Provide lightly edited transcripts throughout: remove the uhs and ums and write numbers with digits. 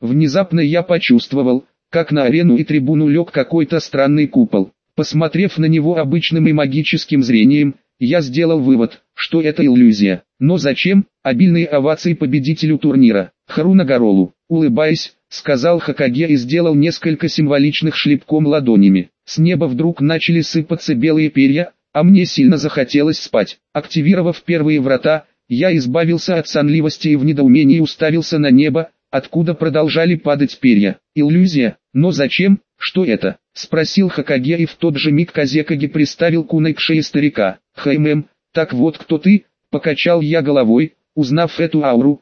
Внезапно я почувствовал, как на арену и трибуну лег какой-то странный купол. Посмотрев на него обычным и магическим зрением, я сделал вывод, что это иллюзия. Но зачем? Обильные овации победителю турнира, Харуно Гаролу. Улыбаясь, сказал Хокаге и сделал несколько символичных шлепком ладонями. С неба вдруг начали сыпаться белые перья, а мне сильно захотелось спать. Активировав первые врата, я избавился от сонливости и в недоумении уставился на небо, откуда продолжали падать перья. Иллюзия? Но зачем? Что это? Спросил Хокаге, и в тот же миг Казекаге приставил кунай к шее старика. Так вот кто ты? Покачал я головой, узнав эту ауру.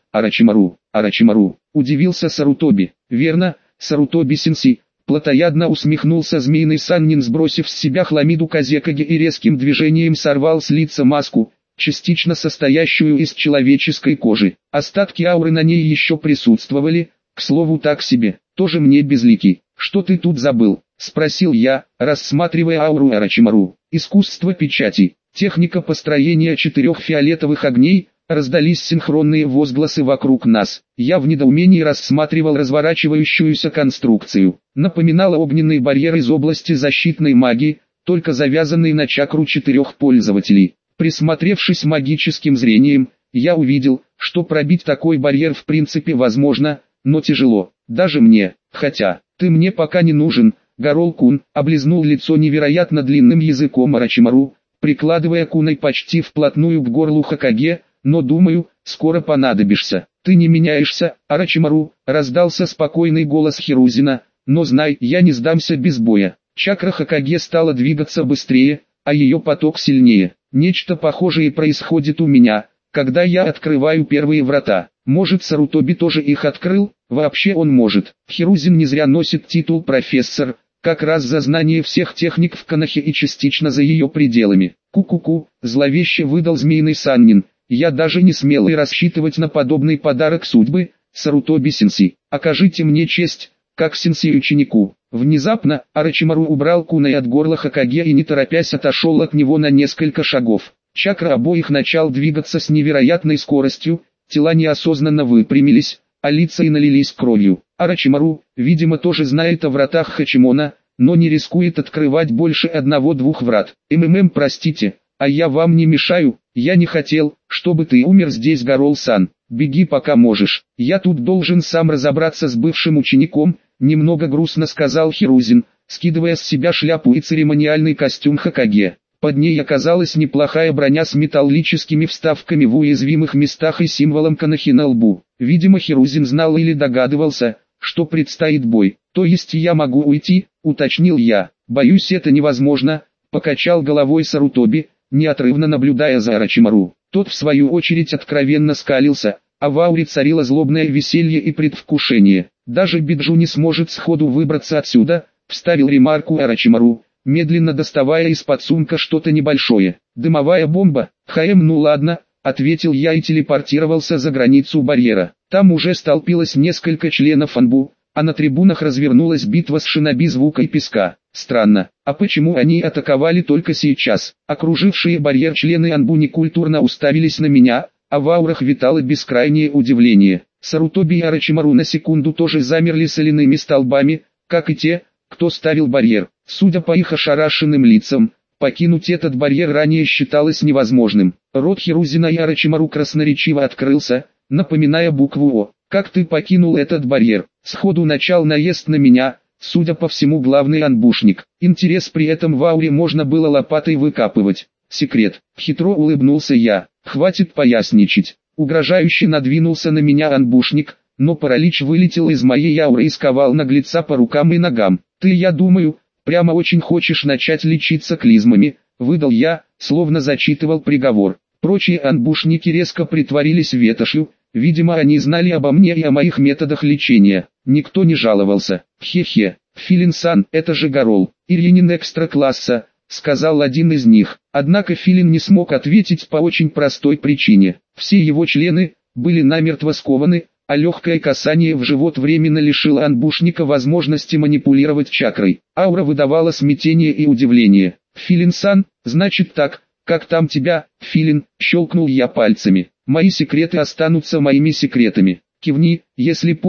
Орочимару. Удивился Сарутоби. Верно, Сарутоби-сенсей. Плотоядно усмехнулся змеиный Саннин, сбросив с себя хламиду Казекаге и резким движением сорвал с лица маску, частично состоящую из человеческой кожи. Остатки ауры на ней еще присутствовали, к слову так себе, тоже мне безликий. «Что ты тут забыл?» – спросил я, рассматривая ауру Орочимару. «Искусство печати, техника построения 4 фиолетовых огней». Раздались синхронные возгласы вокруг нас. Я в недоумении рассматривал разворачивающуюся конструкцию. Напоминала огненный барьер из области защитной магии, только завязанный на чакру 4 пользователей. Присмотревшись магическим зрением, я увидел, что пробить такой барьер в принципе возможно, но тяжело, даже мне. Хотя, ты мне пока не нужен, Гарол-кун, облизнул лицо невероятно длинным языком Орочимару, прикладывая кунай почти вплотную к горлу Хокаге. Но думаю, скоро понадобишься. Ты не меняешься, Орочимару, раздался спокойный голос Хирузина, но знай, я не сдамся без боя. Чакра Хокаге стала двигаться быстрее, а ее поток сильнее. Нечто похожее происходит у меня, когда я открываю первые врата. Может, Сарутоби тоже их открыл? Вообще он может. Хирузин не зря носит титул профессор, как раз за знание всех техник в Конохе и частично за ее пределами. Ку-ку-ку, зловеще выдал змеиный Саннин. Я даже не смел и рассчитывать на подобный подарок судьбы, Сарутоби-сенсей. Окажите мне честь, как сенсей-ученику. Внезапно, Орочимару убрал кунай от горла Хокаге и не торопясь отошел от него на несколько шагов. Чакра обоих начал двигаться с невероятной скоростью, тела неосознанно выпрямились, а лица и налились кровью. Орочимару, видимо, тоже знает о вратах Хачимона, но не рискует открывать больше 1-2 врат. Простите, а я вам не мешаю? Я не хотел, чтобы ты умер здесь, Гарол-сан. Беги пока можешь. Я тут должен сам разобраться с бывшим учеником, немного грустно сказал Хирузин, скидывая с себя шляпу и церемониальный костюм Хокаге. Под ней оказалась неплохая броня с металлическими вставками в уязвимых местах и символом Конохи на лбу. Видимо, Хирузин знал или догадывался, что предстоит бой. То есть я могу уйти, уточнил я. Боюсь, это невозможно, покачал головой Сарутоби, неотрывно наблюдая за Орочимару. Тот в свою очередь откровенно скалился, а в ауре царило злобное веселье и предвкушение. Даже Биджу не сможет сходу выбраться отсюда, вставил ремарку Орочимару, медленно доставая из-под сумка что-то небольшое. Дымовая бомба? Ну ладно, ответил я и телепортировался за границу барьера. Там уже столпилось несколько членов Анбу, а на трибунах развернулась битва с шиноби звука и песка. Странно, а почему они атаковали только сейчас? Окружившие барьер члены Анбу некультурно уставились на меня, а в аурах витало бескрайнее удивление. Сарутоби и Орочимару на секунду тоже замерли соляными столбами, как и те, кто ставил барьер. Судя по их ошарашенным лицам, покинуть этот барьер ранее считалось невозможным. Рот Хирузина и Орочимару красноречиво открылся, напоминая букву О. «Как ты покинул этот барьер?» Сходу начал наезд на меня, судя по всему главный анбушник. Интерес при этом в ауре можно было лопатой выкапывать. Секрет. Хитро улыбнулся я. Хватит поясничать. Угрожающе надвинулся на меня анбушник, но паралич вылетел из моей ауры и сковал наглеца по рукам и ногам. Ты, я думаю, прямо очень хочешь начать лечиться клизмами, выдал я, словно зачитывал приговор. Прочие анбушники резко притворились ветошью, видимо они знали обо мне и о моих методах лечения. Никто не жаловался. Хе-хе, Филин-сан, это же Гарол, Ирьянин экстра-класса, сказал один из них. Однако Филин не смог ответить по очень простой причине. Все его члены были намертво скованы, а легкое касание в живот временно лишило анбушника возможности манипулировать чакрой. Аура выдавала смятение и удивление. Филин-сан, значит так, как там тебя, Филин, щелкнул я пальцами. Мои секреты останутся моими секретами. Кивни, если понял,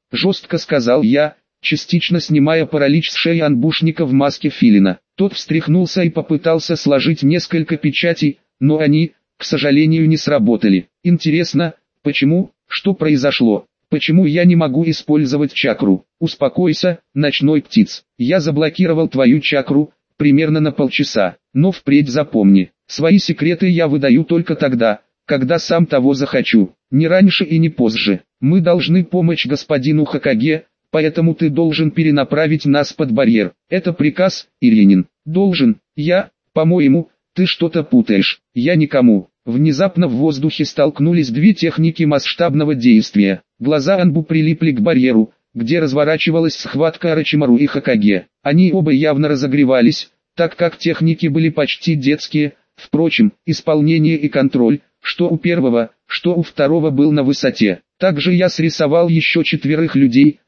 жестко сказал я, частично снимая паралич с шеи анбушника в маске филина. Тот встряхнулся и попытался сложить несколько печатей, но они, к сожалению, не сработали. Интересно, почему, что произошло? Почему я не могу использовать чакру? Успокойся, ночной птиц. Я заблокировал твою чакру, примерно на полчаса. Но впредь запомни, свои секреты я выдаю только тогда, когда сам того захочу. Не раньше и не позже. Мы должны помочь господину Хокаге, поэтому ты должен перенаправить нас под барьер. Это приказ, Иринин. Должен. По-моему, ты что-то путаешь. Я никому. Внезапно в воздухе столкнулись две техники масштабного действия. Глаза Анбу прилипли к барьеру, где разворачивалась схватка Орочимару и Хокаге. Они оба явно разогревались, так как техники были почти детские. Впрочем, исполнение и контроль, что у первого, что у второго, был на высоте. Также я срисовал еще 4 людей,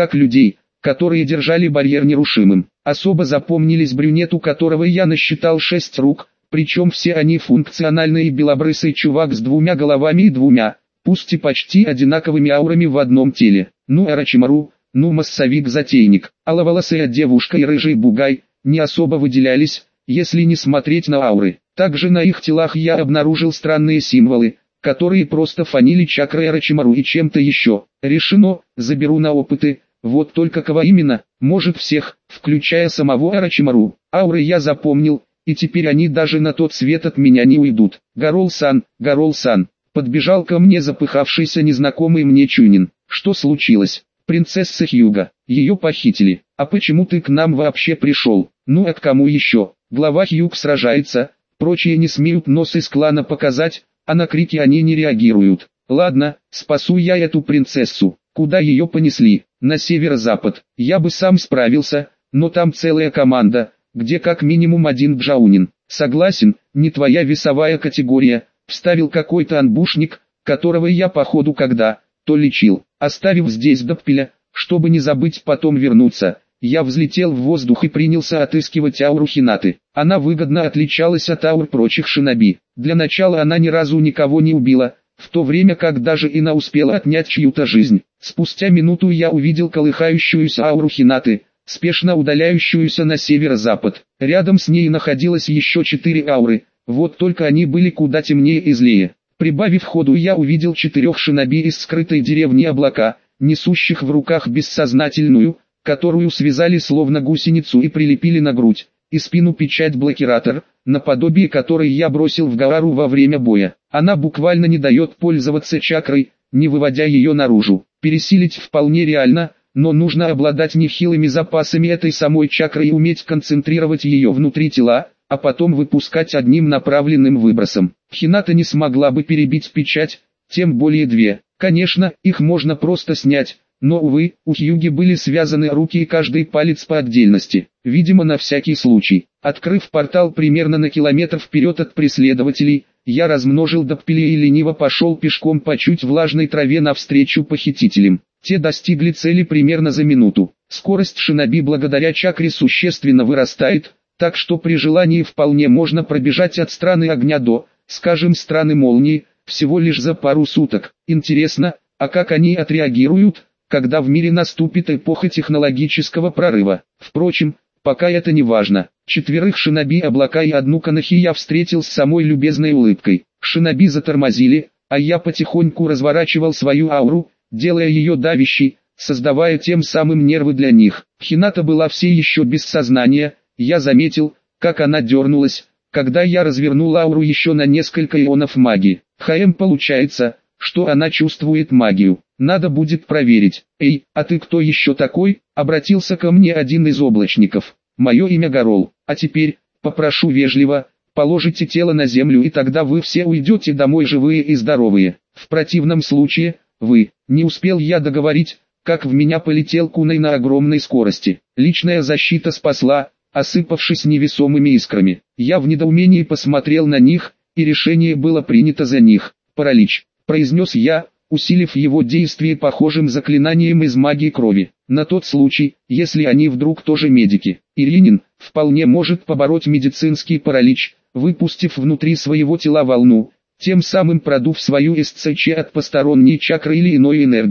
которые держали барьер нерушимым. Особо запомнились брюнет, у которого я насчитал 6 рук, причем все они функциональные, белобрысый чувак с 2 головами и 2, пусть и почти одинаковыми аурами в одном теле. Орочимару, массовик-затейник, аловолосая девушка и рыжий бугай, не особо выделялись, если не смотреть на ауры. Также на их телах я обнаружил странные символы, которые просто фанили чакрой Орочимару и чем-то еще. Решено, заберу на опыты, вот только кого именно, может всех, включая самого Орочимару. Ауры я запомнил, и теперь они даже на тот свет от меня не уйдут. Гарол-сан, подбежал ко мне запыхавшийся незнакомый мне Чунин. Что случилось? Принцесса Хьюга, ее похитили. А почему ты к нам вообще пришел? А к кому еще? Глава Хьюг сражается, прочие не смеют нос из клана показать, а на крики они не реагируют. Ладно, спасу я эту принцессу. Куда ее понесли? На северо-запад. Я бы сам справился, но там целая команда, где как минимум 1 джаунин. Согласен, не твоя весовая категория. Вставил какой-то анбушник, которого я походу когда-то лечил. Оставив здесь Даппеля, чтобы не забыть потом вернуться, я взлетел в воздух и принялся отыскивать ауру Хинаты. Она выгодно отличалась от аур прочих шиноби. Для начала она ни разу никого не убила, в то время как даже Ина успела отнять чью-то жизнь. Спустя минуту я увидел колыхающуюся ауру Хинаты, спешно удаляющуюся на северо-запад. Рядом с ней находилось еще 4 ауры, вот только они были куда темнее и злее. Прибавив ходу, я увидел 4 шиноби из скрытой деревни Облака, несущих в руках бессознательную, которую связали словно гусеницу и прилепили на грудь и спину печать-блокиратор, наподобие которой я бросил в Гаару во время боя. Она буквально не дает пользоваться чакрой, не выводя ее наружу. Пересилить вполне реально, но нужно обладать нехилыми запасами этой самой чакры и уметь концентрировать ее внутри тела, а потом выпускать одним направленным выбросом. Хината не смогла бы перебить печать, тем более 2. Конечно, их можно просто снять, но увы, у Хьюги были связаны руки и каждый палец по отдельности, видимо на всякий случай. Открыв портал примерно на километр вперед от преследователей, я размножил Даппеля и лениво пошел пешком по чуть влажной траве навстречу похитителям. Те достигли цели примерно за минуту. Скорость шиноби благодаря чакре существенно вырастает, так что при желании вполне можно пробежать от страны огня до, скажем, страны молнии, всего лишь за пару суток. Интересно, а как они отреагируют, когда в мире наступит эпоха технологического прорыва? Впрочем, пока это не важно. 4 шиноби Облака и 1 Канахи я встретил с самой любезной улыбкой. Шиноби затормозили, а я потихоньку разворачивал свою ауру, делая ее давящей, создавая тем самым нервы для них. Хината была все еще без сознания, я заметил, как она дернулась, когда я развернул ауру еще на несколько ионов магии. Получается, что она чувствует магию. Надо будет проверить. «Эй, а ты кто еще такой?» — обратился ко мне один из облачников. «Мое имя Гарол. А теперь, попрошу вежливо, положите тело на землю, и тогда вы все уйдете домой живые и здоровые. В противном случае, вы...» Не успел я договорить, как в меня полетел кунай на огромной скорости. Личная защита спасла, осыпавшись невесомыми искрами. Я в недоумении посмотрел на них, и решение было принято за них. «Паралич», — произнес я, усилив его действие похожим заклинанием из магии крови. На тот случай, если они вдруг тоже медики. Иринин вполне может побороть медицинский паралич, выпустив внутри своего тела волну, тем самым продув свою СЦЧ от посторонней чакры или иной энергии.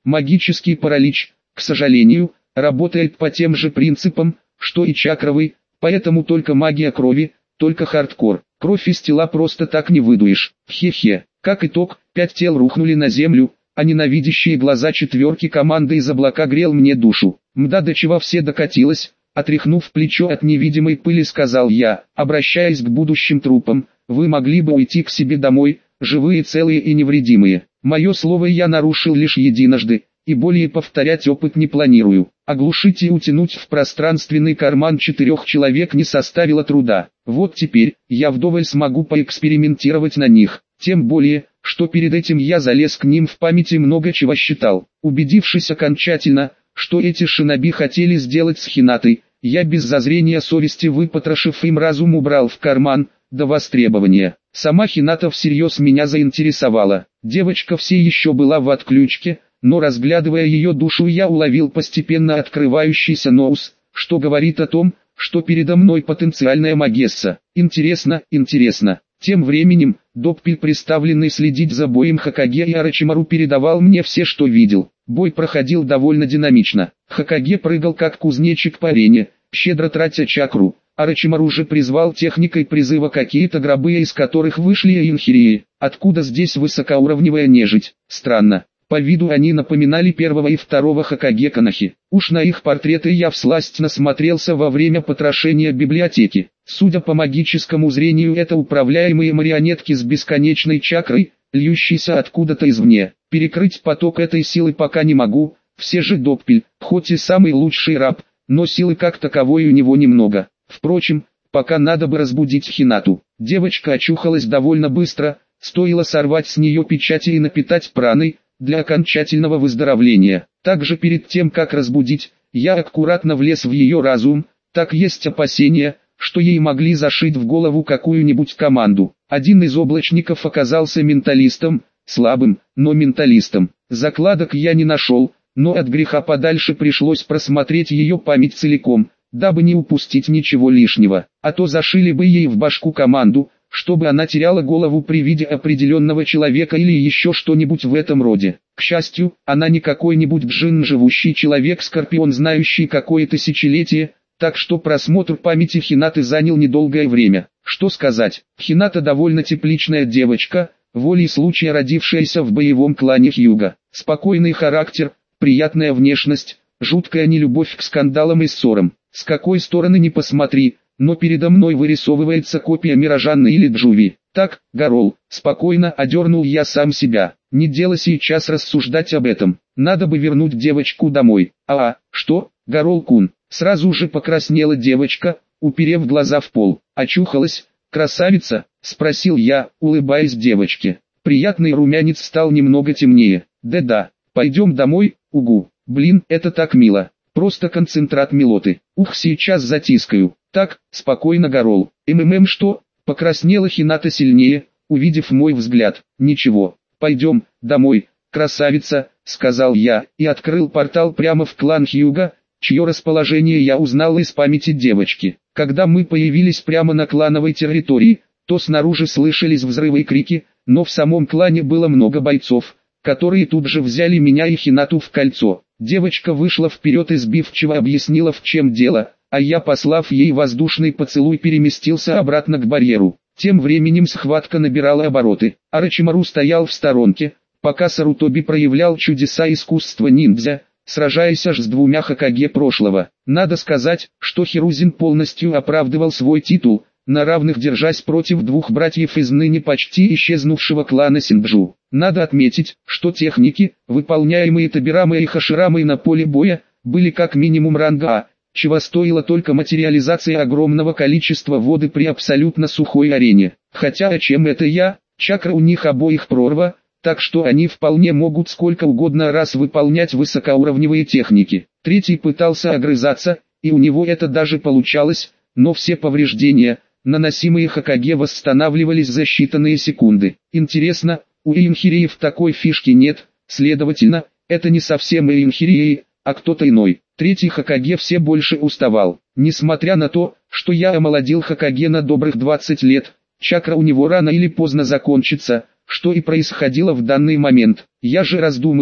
Магический паралич, к сожалению, работает по тем же принципам, что и чакровый, поэтому только магия крови, только хардкор. Кровь из тела просто так не выдуешь. Хе-хе. Как итог, 5 тел рухнули на землю, а ненавидящие глаза четверки команды из облака грел мне душу. Мда, до чего все докатилось, отряхнув плечо от невидимой пыли, сказал я, обращаясь к будущим трупам, вы могли бы уйти к себе домой, живые, целые и невредимые. Мое слово я нарушил лишь единожды, и более повторять опыт не планирую. Оглушить и утянуть в пространственный карман 4 человек не составило труда. Вот теперь, я вдоволь смогу поэкспериментировать на них. Тем более, что перед этим я залез к ним в памяти много чего считал. Убедившись окончательно, что эти шиноби хотели сделать с Хинатой, я без зазрения совести, выпотрошив им разум, убрал в карман, до востребования. Сама Хината всерьез меня заинтересовала. Девочка все еще была в отключке, но разглядывая ее душу, я уловил постепенно открывающийся ноус, что говорит о том, что передо мной потенциальная магесса. Интересно, интересно. Тем временем, Доппель, представленный следить за боем Хокаге и Орочимару, передавал мне все, что видел. Бой проходил довольно динамично. Хокаге прыгал как кузнечик по арене, щедро тратя чакру. Орочимару же призвал техникой призыва какие-то гробы, из которых вышли инхирии. Откуда здесь высокоуровневая нежить? Странно. По виду они напоминали первого и второго Хокаге Канахи. Уж на их портреты я всласть насмотрелся во время потрошения библиотеки. Судя по магическому зрению, это управляемые марионетки с бесконечной чакрой, льющейся откуда-то извне. Перекрыть поток этой силы пока не могу, все же Доппель, хоть и самый лучший раб, но силы как таковой у него немного. Впрочем, пока надо бы разбудить Хинату. Девочка очухалась довольно быстро, стоило сорвать с нее печати и напитать праной, для окончательного выздоровления. Также перед тем, как разбудить, я аккуратно влез в ее разум, так есть опасения, что ей могли зашить в голову какую-нибудь команду. Один из облачников оказался менталистом, слабым, но менталистом. Закладок я не нашел, но от греха подальше пришлось просмотреть ее память целиком, дабы не упустить ничего лишнего, а то зашили бы ей в башку команду, чтобы она теряла голову при виде определенного человека или еще что-нибудь в этом роде. К счастью, она не какой-нибудь джин, живущий человек-скорпион, знающий какое тысячелетие, так что просмотр памяти Хинаты занял недолгое время. Что сказать, Хината довольно тепличная девочка, волей случая родившаяся в боевом клане Хьюга. Спокойный характер, приятная внешность, жуткая нелюбовь к скандалам и ссорам. С какой стороны ни посмотри, но передо мной вырисовывается копия Миражанны или Джуви. Так, Гарол, спокойно одернул я сам себя. Не дело сейчас рассуждать об этом. Надо бы вернуть девочку домой. Что, Гарол-кун? Сразу же покраснела девочка, уперев глаза в пол. Очухалась, красавица? Спросил я, улыбаясь девочке. Приятный румянец стал немного темнее. Да-да, пойдем домой, угу. Блин, это так мило. Просто концентрат милоты. Ух, сейчас затискаю. Так, спокойно, Гарол. Что? Покраснела Хината сильнее, увидев мой взгляд. Ничего, пойдем, домой, красавица, сказал я, и открыл портал прямо в клан Хьюга, чье расположение я узнал из памяти девочки. Когда мы появились прямо на клановой территории, то снаружи слышались взрывы и крики, но в самом клане было много бойцов, которые тут же взяли меня и Хинату в кольцо. Девочка вышла вперед и сбивчиво объяснила, в чем дело, а я, послав ей воздушный поцелуй, переместился обратно к барьеру. Тем временем схватка набирала обороты. Орочимару стоял в сторонке, пока Сарутоби проявлял чудеса искусства ниндзя, сражаясь аж с 2 Хокаге прошлого. Надо сказать, что Хирузин полностью оправдывал свой титул, на равных держась против 2 братьев из ныне почти исчезнувшего клана Синджу. Надо отметить, что техники, выполняемые Табирамой и Хаширамой на поле боя, были как минимум ранга А, чего стоила только материализация огромного количества воды при абсолютно сухой арене. Хотя о чем это я, чакра у них обоих прорва, так что они вполне могут сколько угодно раз выполнять высокоуровневые техники. Третий пытался огрызаться, и у него это даже получалось, но все повреждения, наносимые Хокаге, восстанавливались за считанные секунды. Интересно, у инхириев такой фишки нет, следовательно, это не совсем инхирии, а кто-то иной. Третий Хокаге все больше уставал. Несмотря на то, что я омолодил Хокаге на добрых 20 лет, чакра у него рано или поздно закончится, что и происходило в данный момент. Я же раздумывал,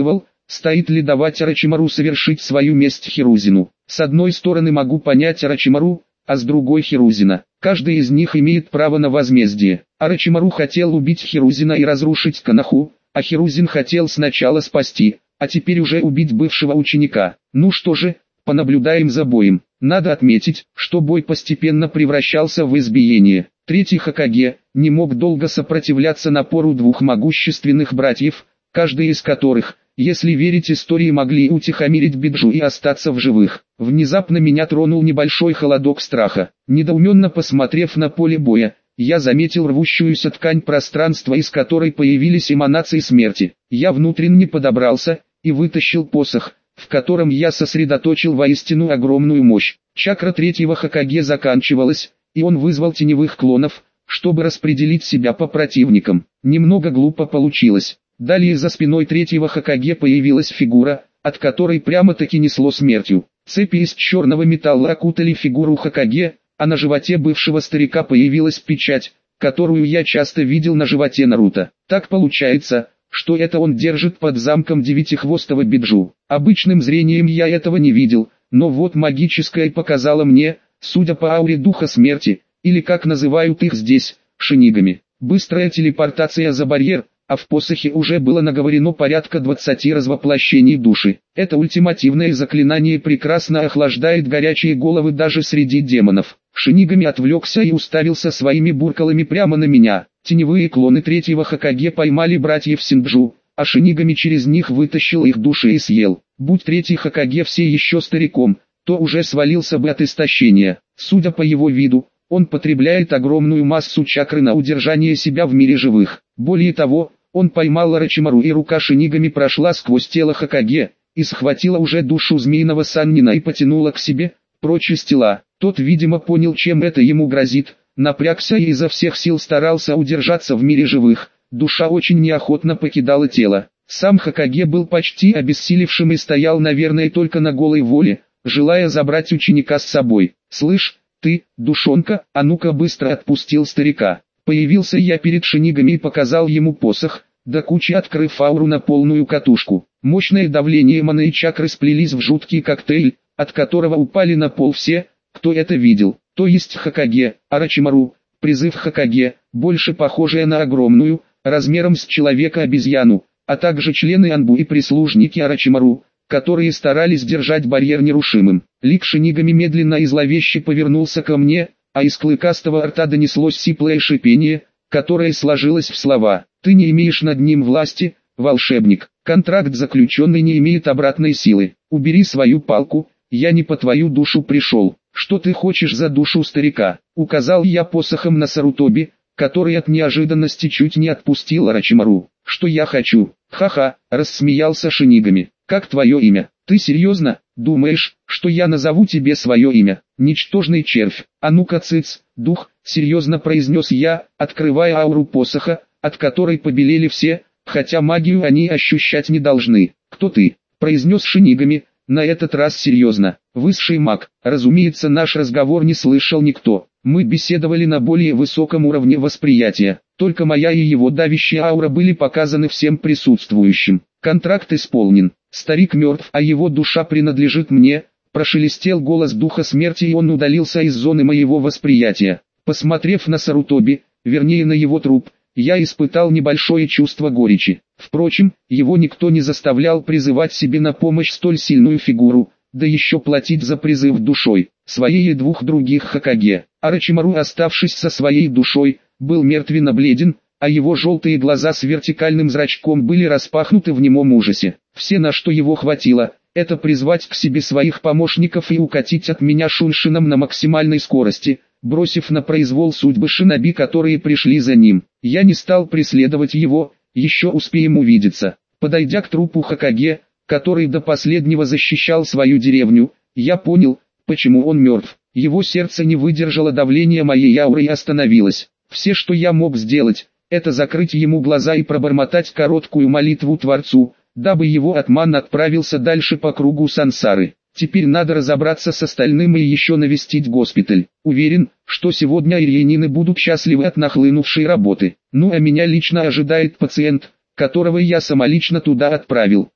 стоит ли давать Орочимару совершить свою месть Хирузину. С одной стороны могу понять Орочимару, а с другой Хирузина. Каждый из них имеет право на возмездие. Орочимару хотел убить Хирузина и разрушить Коноху, а Хирузин хотел сначала спасти, а теперь уже убить бывшего ученика. Ну что же, понаблюдаем за боем. Надо отметить, что бой постепенно превращался в избиение. Третий Хокаге не мог долго сопротивляться напору двух могущественных братьев, каждый из которых, если верить истории, могли утихомирить Биджу и остаться в живых. Внезапно меня тронул небольшой холодок страха. Недоуменно посмотрев на поле боя, я заметил рвущуюся ткань пространства, из которой появились эманации смерти. Я внутренне подобрался и вытащил посох, в котором я сосредоточил воистину огромную мощь. Чакра третьего Хокаге заканчивалась, и он вызвал теневых клонов, чтобы распределить себя по противникам. Немного глупо получилось. Далее за спиной третьего Хокаге появилась фигура, от которой прямо-таки несло смертью. Цепи из черного металла окутали фигуру Хокаге, а на животе бывшего старика появилась печать, которую я часто видел на животе Наруто. Так получается, что это он держит под замком девятихвостого Биджу. Обычным зрением я этого не видел, но вот магическое показало мне, судя по ауре духа смерти, или как называют их здесь, шинигами. Быстрая телепортация за барьер, а в посохе уже было наговорено порядка 20 развоплощений души. Это ультимативное заклинание прекрасно охлаждает горячие головы даже среди демонов. Шинигами отвлекся и уставился своими буркалами прямо на меня. Теневые клоны третьего Хокаге поймали братьев Синджу, а Шинигами через них вытащил их души и съел. Будь третий Хокаге все еще стариком, то уже свалился бы от истощения. Судя по его виду, он потребляет огромную массу чакры на удержание себя в мире живых. Более того, он поймал Орочимару, и рука Шинигами прошла сквозь тело Хокаге и схватила уже душу змеиного Саннина и потянула к себе, прочь из тела. Тот, видимо, понял, чем это ему грозит, напрягся и изо всех сил старался удержаться в мире живых. Душа очень неохотно покидала тело. Сам Хокаге был почти обессилевшим и стоял, наверное, только на голой воле, желая забрать ученика с собой. «Слышь, ты, душонка, а ну-ка быстро!» отпустил старика. Появился я перед Шинигами и показал ему посох, до кучи открыв ауру на полную катушку. Мощное давление маны и чакры сплелись в жуткий коктейль, от которого упали на пол все, кто это видел. То есть Хокаге, Орочимару, призыв Хокаге, больше похожая на огромную, размером с человека-обезьяну, а также члены Анбу и прислужники Орочимару, которые старались держать барьер нерушимым. Лик Шинигами медленно и зловеще повернулся ко мне, а из клыкастого рта донеслось сиплое шипение, которое сложилось в слова: «Ты не имеешь над ним власти, волшебник. Контракт заключенный не имеет обратной силы. Убери свою палку, я не по твою душу пришел. Что ты хочешь за душу старика?» Указал я посохом на Сарутоби, который от неожиданности чуть не отпустил Орочимару. «Что я хочу?» «Ха-ха», рассмеялся Шинигами. «Как твое имя? Ты серьезно? Думаешь, что я назову тебе свое имя? Ничтожный червь. А ну-ка цыц, дух», серьезно произнес я, открывая ауру посоха, от которой побелели все, хотя магию они ощущать не должны. «Кто ты?» произнес Шинигами, на этот раз серьезно. «Высший маг». Разумеется, наш разговор не слышал никто. Мы беседовали на более высоком уровне восприятия. Только моя и его давящая аура были показаны всем присутствующим. «Контракт исполнен. Старик мертв, а его душа принадлежит мне», прошелестел голос духа смерти, и он удалился из зоны моего восприятия. Посмотрев на Сарутоби, вернее на его труп, я испытал небольшое чувство горечи. Впрочем, его никто не заставлял призывать себе на помощь столь сильную фигуру, да еще платить за призыв душой, своей и двух других Хокаге. Орочимару, оставшись со своей душой, был мертвенно бледен, а его желтые глаза с вертикальным зрачком были распахнуты в немом ужасе. Все, на что его хватило, это призвать к себе своих помощников и укатить от меня Шуншином на максимальной скорости, бросив на произвол судьбы шиноби, которые пришли за ним. Я не стал преследовать его, еще успеем увидеться. Подойдя к трупу Хокаге, который до последнего защищал свою деревню, я понял, почему он мертв. Его сердце не выдержало давления моей ауры и остановилось. Все, что я мог сделать, это закрыть ему глаза и пробормотать короткую молитву Творцу, дабы его атман отправился дальше по кругу сансары. Теперь надо разобраться с остальным и еще навестить госпиталь. Уверен, что сегодня ирьянины будут счастливы от нахлынувшей работы. Ну а меня лично ожидает пациент, которого я самолично туда отправил.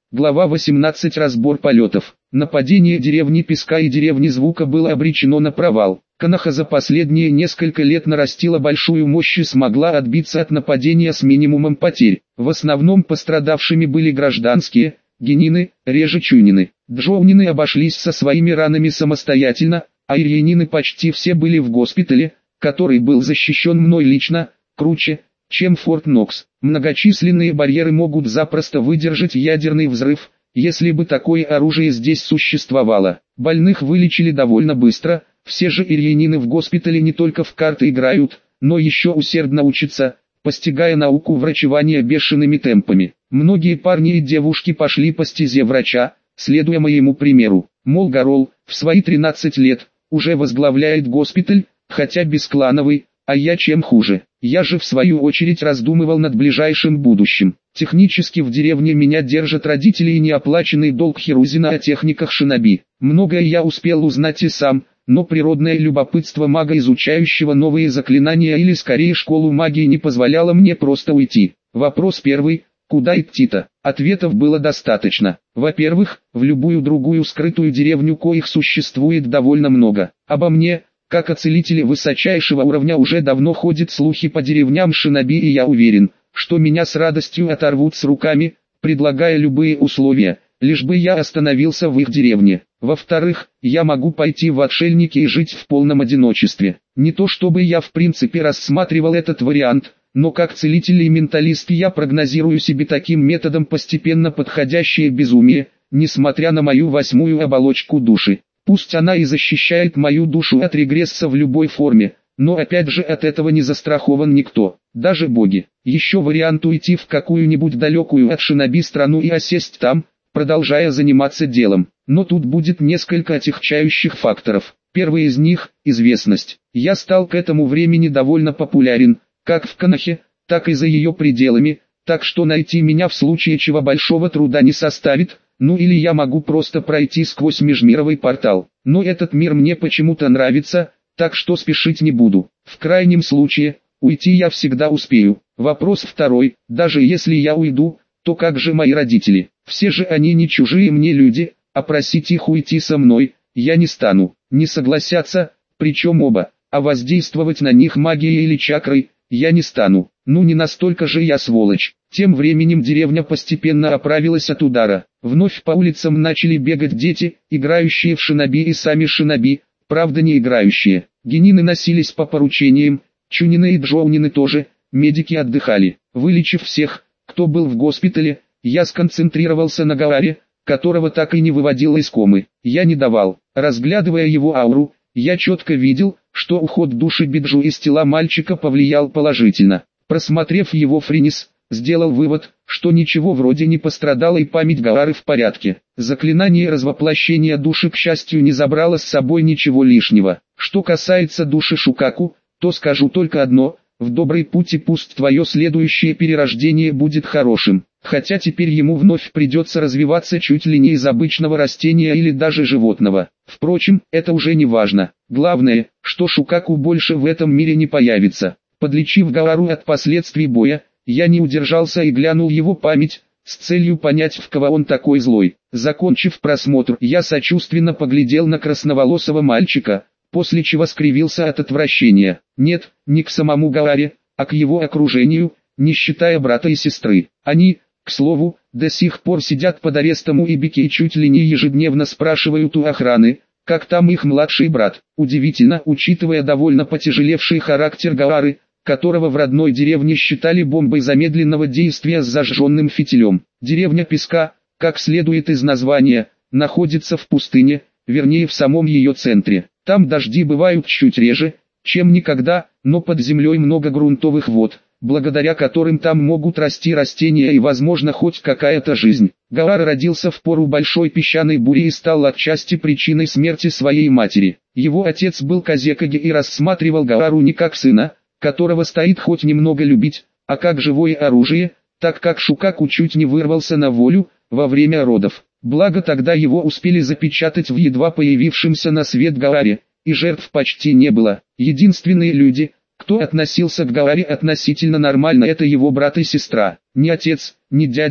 Глава 18. Разбор полетов. Нападение деревни Песка и деревни Звука было обречено на провал. Коноха за последние несколько лет нарастила большую мощь и смогла отбиться от нападения с минимумом потерь. В основном пострадавшими были гражданские, генины, реже чунины. Джоунины обошлись со своими ранами самостоятельно, а ирьянины почти все были в госпитале, который был защищен мной лично, круче, чем Форт Нокс. Многочисленные барьеры могут запросто выдержать ядерный взрыв, если бы такое оружие здесь существовало. Больных вылечили довольно быстро, все же ирьянины в госпитале не только в карты играют, но еще усердно учатся, постигая науку врачевания бешеными темпами. Многие парни и девушки пошли по стезе врача, следуя моему примеру. Молгарол, в свои 13 лет, уже возглавляет госпиталь, хотя бесклановый, а я чем хуже. Я же в свою очередь раздумывал над ближайшим будущим. Технически в деревне меня держат родители и неоплаченный долг Хирузина о техниках шиноби. Многое я успел узнать и сам, но природное любопытство мага, изучающего новые заклинания или скорее школу магии, не позволяло мне просто уйти. Вопрос первый: куда идти-то? Ответов было достаточно. Во-первых, в любую другую скрытую деревню, коих существует довольно много. Обо мне, как о целителе высочайшего уровня, уже давно ходят слухи по деревням шиноби, и я уверен, что меня с радостью оторвут с руками, предлагая любые условия, лишь бы я остановился в их деревне. Во-вторых, я могу пойти в отшельники и жить в полном одиночестве. Не то чтобы я в принципе рассматривал этот вариант, но как целитель и менталист я прогнозирую себе таким методом постепенно подходящее безумие, несмотря на мою 8-ю оболочку души. Пусть она и защищает мою душу от регресса в любой форме, но опять же от этого не застрахован никто, даже боги. Еще вариант уйти в какую-нибудь далекую от шиноби страну и осесть там, продолжая заниматься делом. Но тут будет несколько отягчающих факторов. Первый из них – известность. Я стал к этому времени довольно популярен, как в Конохе, так и за ее пределами, так что найти меня в случае чего большого труда не составит. Ну или я могу просто пройти сквозь межмировый портал. Но этот мир мне почему-то нравится, так что спешить не буду. В крайнем случае, уйти я всегда успею. Вопрос второй: даже если я уйду, то как же мои родители? Все же они не чужие мне люди, а просить их уйти со мной я не стану. Не согласятся, причем оба, а воздействовать на них магией или чакрой я не стану. Ну не настолько же я сволочь. Тем временем деревня постепенно оправилась от удара. Вновь по улицам начали бегать дети, играющие в шиноби и сами шиноби, правда не играющие. Генины носились по поручениям, чунины и джоунины тоже, медики отдыхали. Вылечив всех, кто был в госпитале, я сконцентрировался на Гааре, которого так и не выводил из комы. Я не давал. Разглядывая его ауру, я четко видел, что уход души Биджу из тела мальчика повлиял положительно. Просмотрев его френис, сделал вывод, что ничего вроде не пострадало и память Гаары в порядке. Заклинание развоплощения души, к счастью, не забрало с собой ничего лишнего. Что касается души Шукаку, то скажу только одно: в добрый путь, и пусть твое следующее перерождение будет хорошим. Хотя теперь ему вновь придется развиваться чуть ли не из обычного растения или даже животного. Впрочем, это уже не важно. Главное, что Шукаку больше в этом мире не появится. Подлечив Гаару от последствий боя, я не удержался и глянул его память, с целью понять, в кого он такой злой. Закончив просмотр, я сочувственно поглядел на красноволосого мальчика, после чего скривился от отвращения. Нет, не к самому Гааре, а к его окружению, не считая брата и сестры. Они, к слову, до сих пор сидят под арестом у Ибики и чуть ли не ежедневно спрашивают у охраны, как там их младший брат. Удивительно, учитывая довольно потяжелевший характер Гаары, которого в родной деревне считали бомбой замедленного действия с зажженным фитилем. Деревня Песка, как следует из названия, находится в пустыне, вернее в самом ее центре. Там дожди бывают чуть реже, чем никогда, но под землей много грунтовых вод, благодаря которым там могут расти растения и возможно хоть какая-то жизнь. Гаара родился в пору большой песчаной бури и стал отчасти причиной смерти своей матери. Его отец был Казекаги и рассматривал Гаару не как сына, которого стоит хоть немного любить, а как живое оружие, так как Шукаку чуть не вырвался на волю во время родов. Благо тогда его успели запечатать в едва появившемся на свет Гааре, и жертв почти не было. Единственные люди, кто относился к Гааре относительно нормально, это его брат и сестра. Ни отец, ни дядя,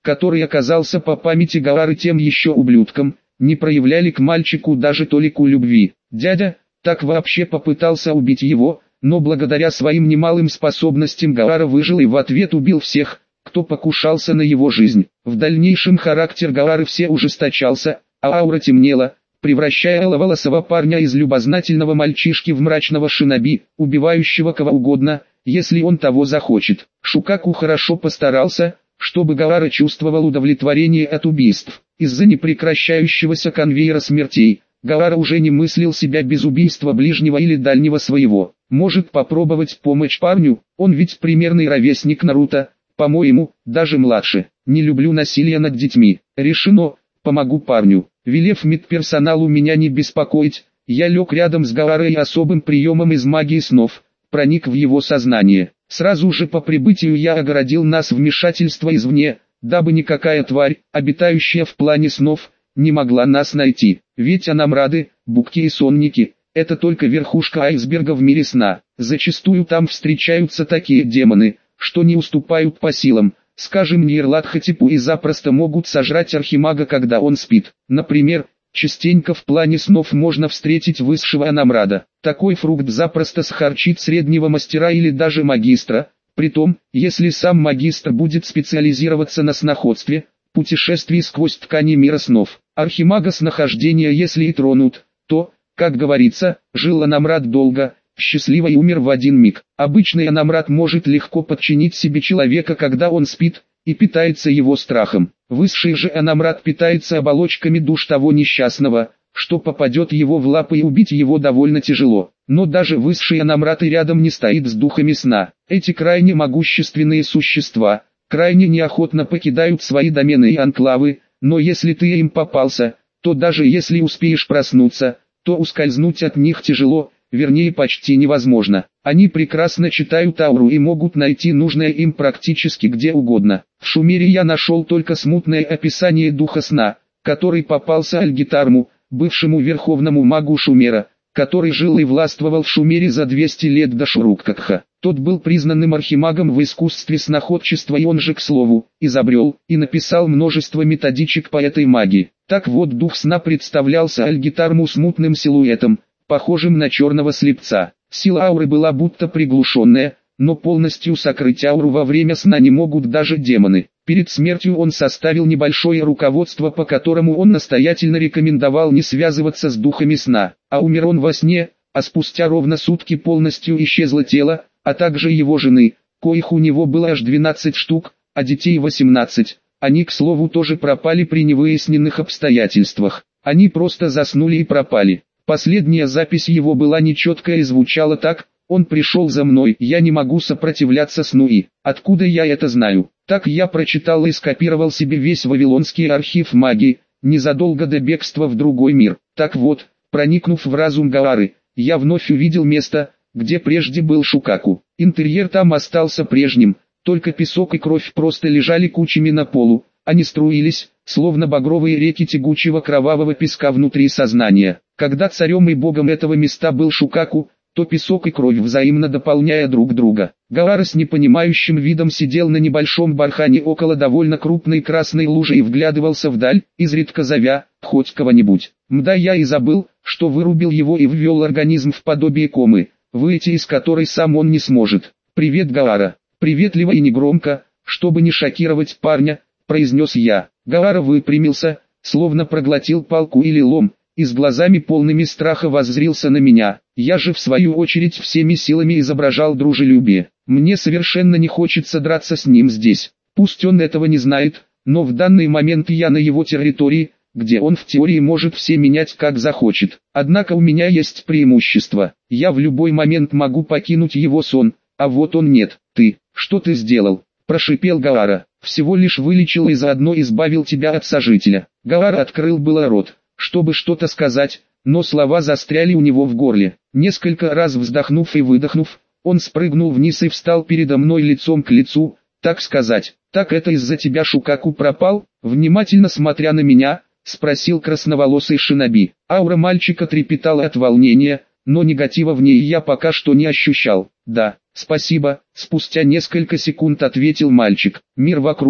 который оказался по памяти Гаары тем еще ублюдком, не проявляли к мальчику даже толику любви. Дядя так вообще попытался убить его, но благодаря своим немалым способностям Гаара выжил и в ответ убил всех, кто покушался на его жизнь. В дальнейшем характер Гаары все ужесточался, а аура темнела, превращая аловолосого парня из любознательного мальчишки в мрачного шиноби, убивающего кого угодно, если он того захочет. Шукаку хорошо постарался, чтобы Гаара чувствовал удовлетворение от убийств. Из-за непрекращающегося конвейера смертей, Гаара уже не мыслил себя без убийства ближнего или дальнего своего. Может попробовать помочь парню, он ведь примерный ровесник Наруто, по-моему, даже младше. Не люблю насилие над детьми. Решено, помогу парню. Велев медперсоналу меня не беспокоить, я лег рядом с Гаарой и особым приемом из магии снов, проник в его сознание. Сразу же по прибытию я огородил нас вмешательство извне, дабы никакая тварь, обитающая в плане снов, не могла нас найти. Ведь аномрады, букки и сонники – это только верхушка айсберга в мире сна. Зачастую там встречаются такие демоны, что не уступают по силам. Скажем, Нирлатхотипу и запросто могут сожрать архимага, когда он спит. Например, частенько в плане снов можно встретить высшего аномрада. Такой фрукт запросто схарчит среднего мастера или даже магистра. Притом, если сам магистр будет специализироваться на сноходстве, путешествии сквозь ткани мира снов. Архимага снахождения если и тронут, то, как говорится, жил аномрад долго, счастливо и умер в один миг. Обычный аномрад может легко подчинить себе человека, когда он спит, и питается его страхом. Высший же аномрад питается оболочками душ того несчастного, что попадет его в лапы, и убить его довольно тяжело. Но даже высший аномрад и рядом не стоит с духами сна. Эти крайне могущественные существа, крайне неохотно покидают свои домены и анклавы, но если ты им попался, то даже если успеешь проснуться, то ускользнуть от них тяжело, вернее почти невозможно. Они прекрасно читают ауру и могут найти нужное им практически где угодно. В Шумере я нашел только смутное описание духа сна, который попался Альгитарму, бывшему верховному магу Шумера, который жил и властвовал в Шумере за 200 лет до Шуруккакха. Тот был признанным архимагом в искусстве сноходчества, и он же, к слову, изобрел и написал множество методичек по этой магии. Так вот, дух сна представлялся Альгитарму смутным силуэтом, похожим на черного слепца. Сила ауры была будто приглушенная, но полностью сокрыть ауру во время сна не могут даже демоны. Перед смертью он составил небольшое руководство, по которому он настоятельно рекомендовал не связываться с духами сна. А умер он во сне, а спустя ровно сутки полностью исчезло тело, а также его жены, коих у него было аж 12 штук, а детей 18. Они, к слову, тоже пропали при невыясненных обстоятельствах. Они просто заснули и пропали. Последняя запись его была нечеткая и звучала так: «Он пришел за мной, я не могу сопротивляться сну и...» Откуда я это знаю? Так я прочитал и скопировал себе весь вавилонский архив магии, незадолго до бегства в другой мир. Так вот, проникнув в разум Гаары, я вновь увидел место, где прежде был Шукаку. Интерьер там остался прежним, только песок и кровь просто лежали кучами на полу, они струились, словно багровые реки тягучего кровавого песка внутри сознания. Когда царем и богом этого места был Шукаку, то песок и кровь взаимно дополняя друг друга. Гаара с непонимающим видом сидел на небольшом бархане около довольно крупной красной лужи и вглядывался вдаль, изредка зовя хоть кого-нибудь. Мда, я и забыл, что вырубил его и ввел организм в подобие комы, выйти из которой сам он не сможет. «Привет, Гаара!» Приветливо и негромко, чтобы не шокировать парня, произнес я. Гаара выпрямился, словно проглотил палку или лом, и с глазами полными страха воззрился на меня. Я же в свою очередь всеми силами изображал дружелюбие. Мне совершенно не хочется драться с ним здесь. Пусть он этого не знает, но в данный момент я на его территории, где он в теории может все менять как захочет. Однако у меня есть преимущество. Я в любой момент могу покинуть его сон, а вот он нет. «Ты, что ты сделал?» – прошипел Гаара. «Всего лишь вылечил и заодно избавил тебя от сожителя». Гаара открыл было рот, чтобы что-то сказать, но слова застряли у него в горле. Несколько раз вздохнув и выдохнув, он спрыгнул вниз и встал передо мной лицом к лицу, так сказать. «Так это из-за тебя Шукаку пропал?» Внимательно смотря на меня, спросил красноволосый шиноби. Аура мальчика трепетала от волнения, но негатива в ней я пока что не ощущал. «Да, спасибо», спустя несколько секунд ответил мальчик. Мир вокруг,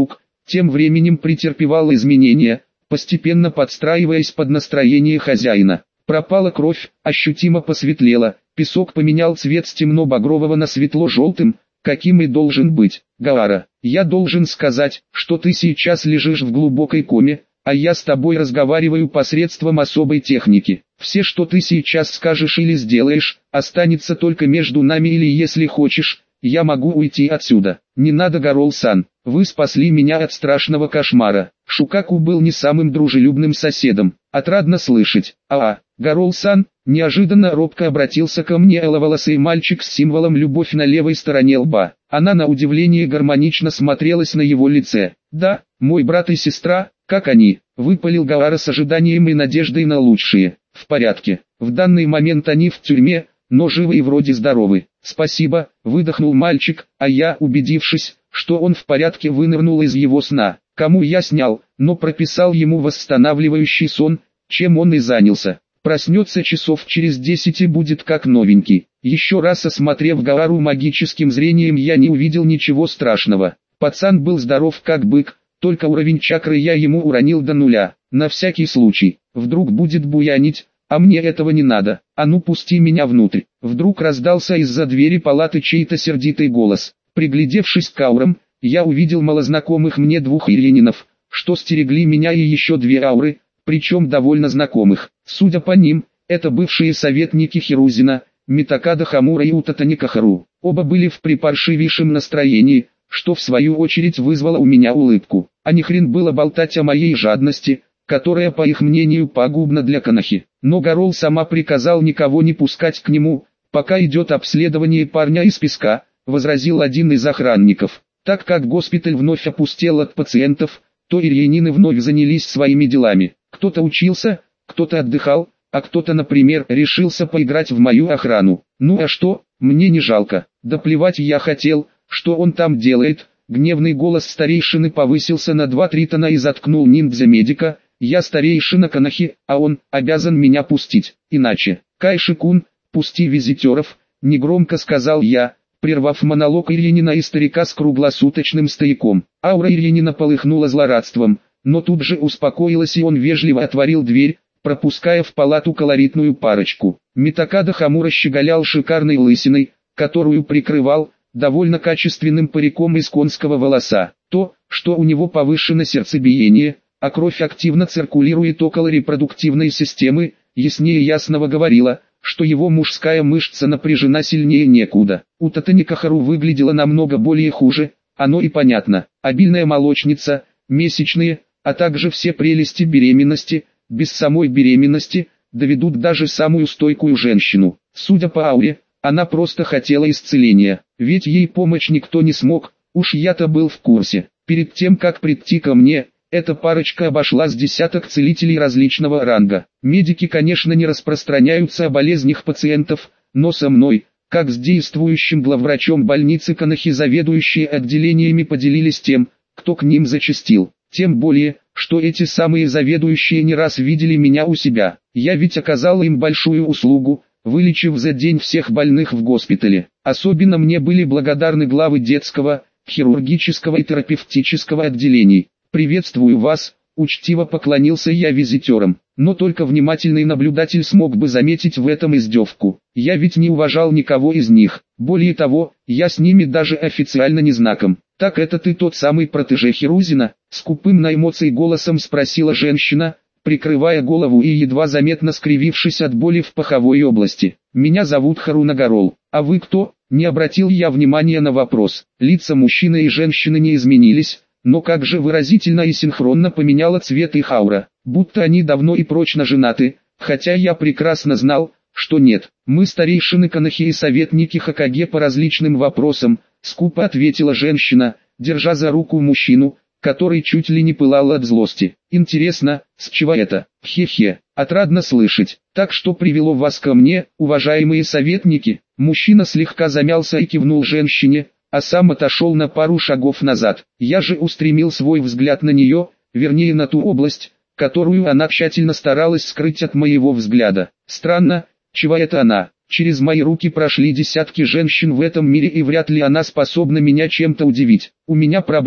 тем временем претерпевала изменения, постепенно подстраиваясь под настроение хозяина. Пропала кровь, ощутимо посветлело, песок поменял цвет с темно-багрового на светло-желтым, каким и должен быть. Гаара, я должен сказать, что ты сейчас лежишь в глубокой коме, а я с тобой разговариваю посредством особой техники. Все, что ты сейчас скажешь или сделаешь, останется только между нами, или если хочешь, я могу уйти отсюда. Не надо, Гарол-сан, вы спасли меня от страшного кошмара. Шукаку был не самым дружелюбным соседом. Отрадно слышать. Гарол-сан, неожиданно робко обратился ко мне эловолосый мальчик с символом «любовь» на левой стороне лба. Она на удивление гармонично смотрелась на его лице. «Да, мой брат и сестра, как они?» — выпалил Гаара с ожиданием и надеждой на лучшее. «В порядке. В данный момент они в тюрьме, но живы и вроде здоровы. Спасибо», — выдохнул мальчик, а я, убедившись, что он в порядке, вынырнул из его сна. Кому я снял, но прописал ему восстанавливающий сон, чем он и занялся. Проснется часов через 10 и будет как новенький. Еще раз осмотрев Гаару магическим зрением, я не увидел ничего страшного. Пацан был здоров как бык, только уровень чакры я ему уронил до нуля. На всякий случай, вдруг будет буянить, а мне этого не надо. А ну пусти меня внутрь. Вдруг раздался из-за двери палаты чей-то сердитый голос. Приглядевшись к аурам, я увидел малознакомых мне двух ирьянинов, что стерегли меня, и еще две ауры, причем довольно знакомых. Судя по ним, это бывшие советники Хирузина, Митакада Хамура и Утатаника Хару. Оба были в припаршивейшем настроении, что в свою очередь вызвало у меня улыбку. А ни хрен было болтать о моей жадности, которая, по их мнению, пагубна для Конохи. Но Гарол сама приказал никого не пускать к нему, пока идет обследование парня из песка, возразил один из охранников. Так как госпиталь вновь опустел от пациентов, то ирьянины вновь занялись своими делами. Кто-то учился, кто-то отдыхал, а кто-то, например, решился поиграть в мою охрану. Ну а что, мне не жалко. Да плевать я хотел, что он там делает. Гневный голос старейшины повысился на 2-3 тона и заткнул ниндзя-медика. Я старейшина Конохи, а он обязан меня пустить. Иначе, Кайши-кун, пусти визитеров, негромко сказал я, прервав монолог ирьянина и старика с круглосуточным стояком. Аура ирьянина полыхнула злорадством, но тут же успокоилась, и он вежливо отворил дверь, пропуская в палату колоритную парочку. Митакада Хамура щеголял шикарной лысиной, которую прикрывал довольно качественным париком из конского волоса. То, что у него повышено сердцебиение, а кровь активно циркулирует около репродуктивной системы, яснее ясного говорило, что его мужская мышца напряжена сильнее некуда. У Татаника Хару выглядела намного более хуже, оно и понятно. Обильная молочница, месячные, а также все прелести беременности, без самой беременности, доведут даже самую стойкую женщину. Судя по ауре, она просто хотела исцеления, ведь ей помочь никто не смог, уж я-то был в курсе. Перед тем как прийти ко мне, эта парочка обошла с десяток целителей различного ранга. Медики, конечно, не распространяются о болезнях пациентов, но со мной, как с действующим главврачом больницы Конохи, заведующие отделениями поделились тем, кто к ним зачастил. Тем более, что эти самые заведующие не раз видели меня у себя. Я ведь оказал им большую услугу, вылечив за день всех больных в госпитале. Особенно мне были благодарны главы детского, хирургического и терапевтического отделений. «Приветствую вас», — учтиво поклонился я визитерам, но только внимательный наблюдатель смог бы заметить в этом издевку. Я ведь не уважал никого из них, более того, я с ними даже официально не знаком. «Так это ты тот самый протеже Хирузина?» — скупым на эмоции голосом спросила женщина, прикрывая голову и едва заметно скривившись от боли в паховой области. «Меня зовут Харуна Гарол. А вы кто?» — не обратил я внимания на вопрос. Лица мужчины и женщины не изменились, но как же выразительно и синхронно поменяла цвет их аура, будто они давно и прочно женаты, хотя я прекрасно знал, что нет. «Мы старейшины Конохи и советники Хокаге по различным вопросам», — скупо ответила женщина, держа за руку мужчину, который чуть ли не пылал от злости. «Интересно, с чего это? Хе-хе, отрадно слышать. Так что привело вас ко мне, уважаемые советники?» Мужчина слегка замялся и кивнул женщине, а сам отошел на пару шагов назад. Я же устремил свой взгляд на нее, вернее на ту область, которую она тщательно старалась скрыть от моего взгляда. Странно, чего это она? Через мои руки прошли десятки женщин в этом мире, и вряд ли она способна меня чем-то удивить. У меня проблема.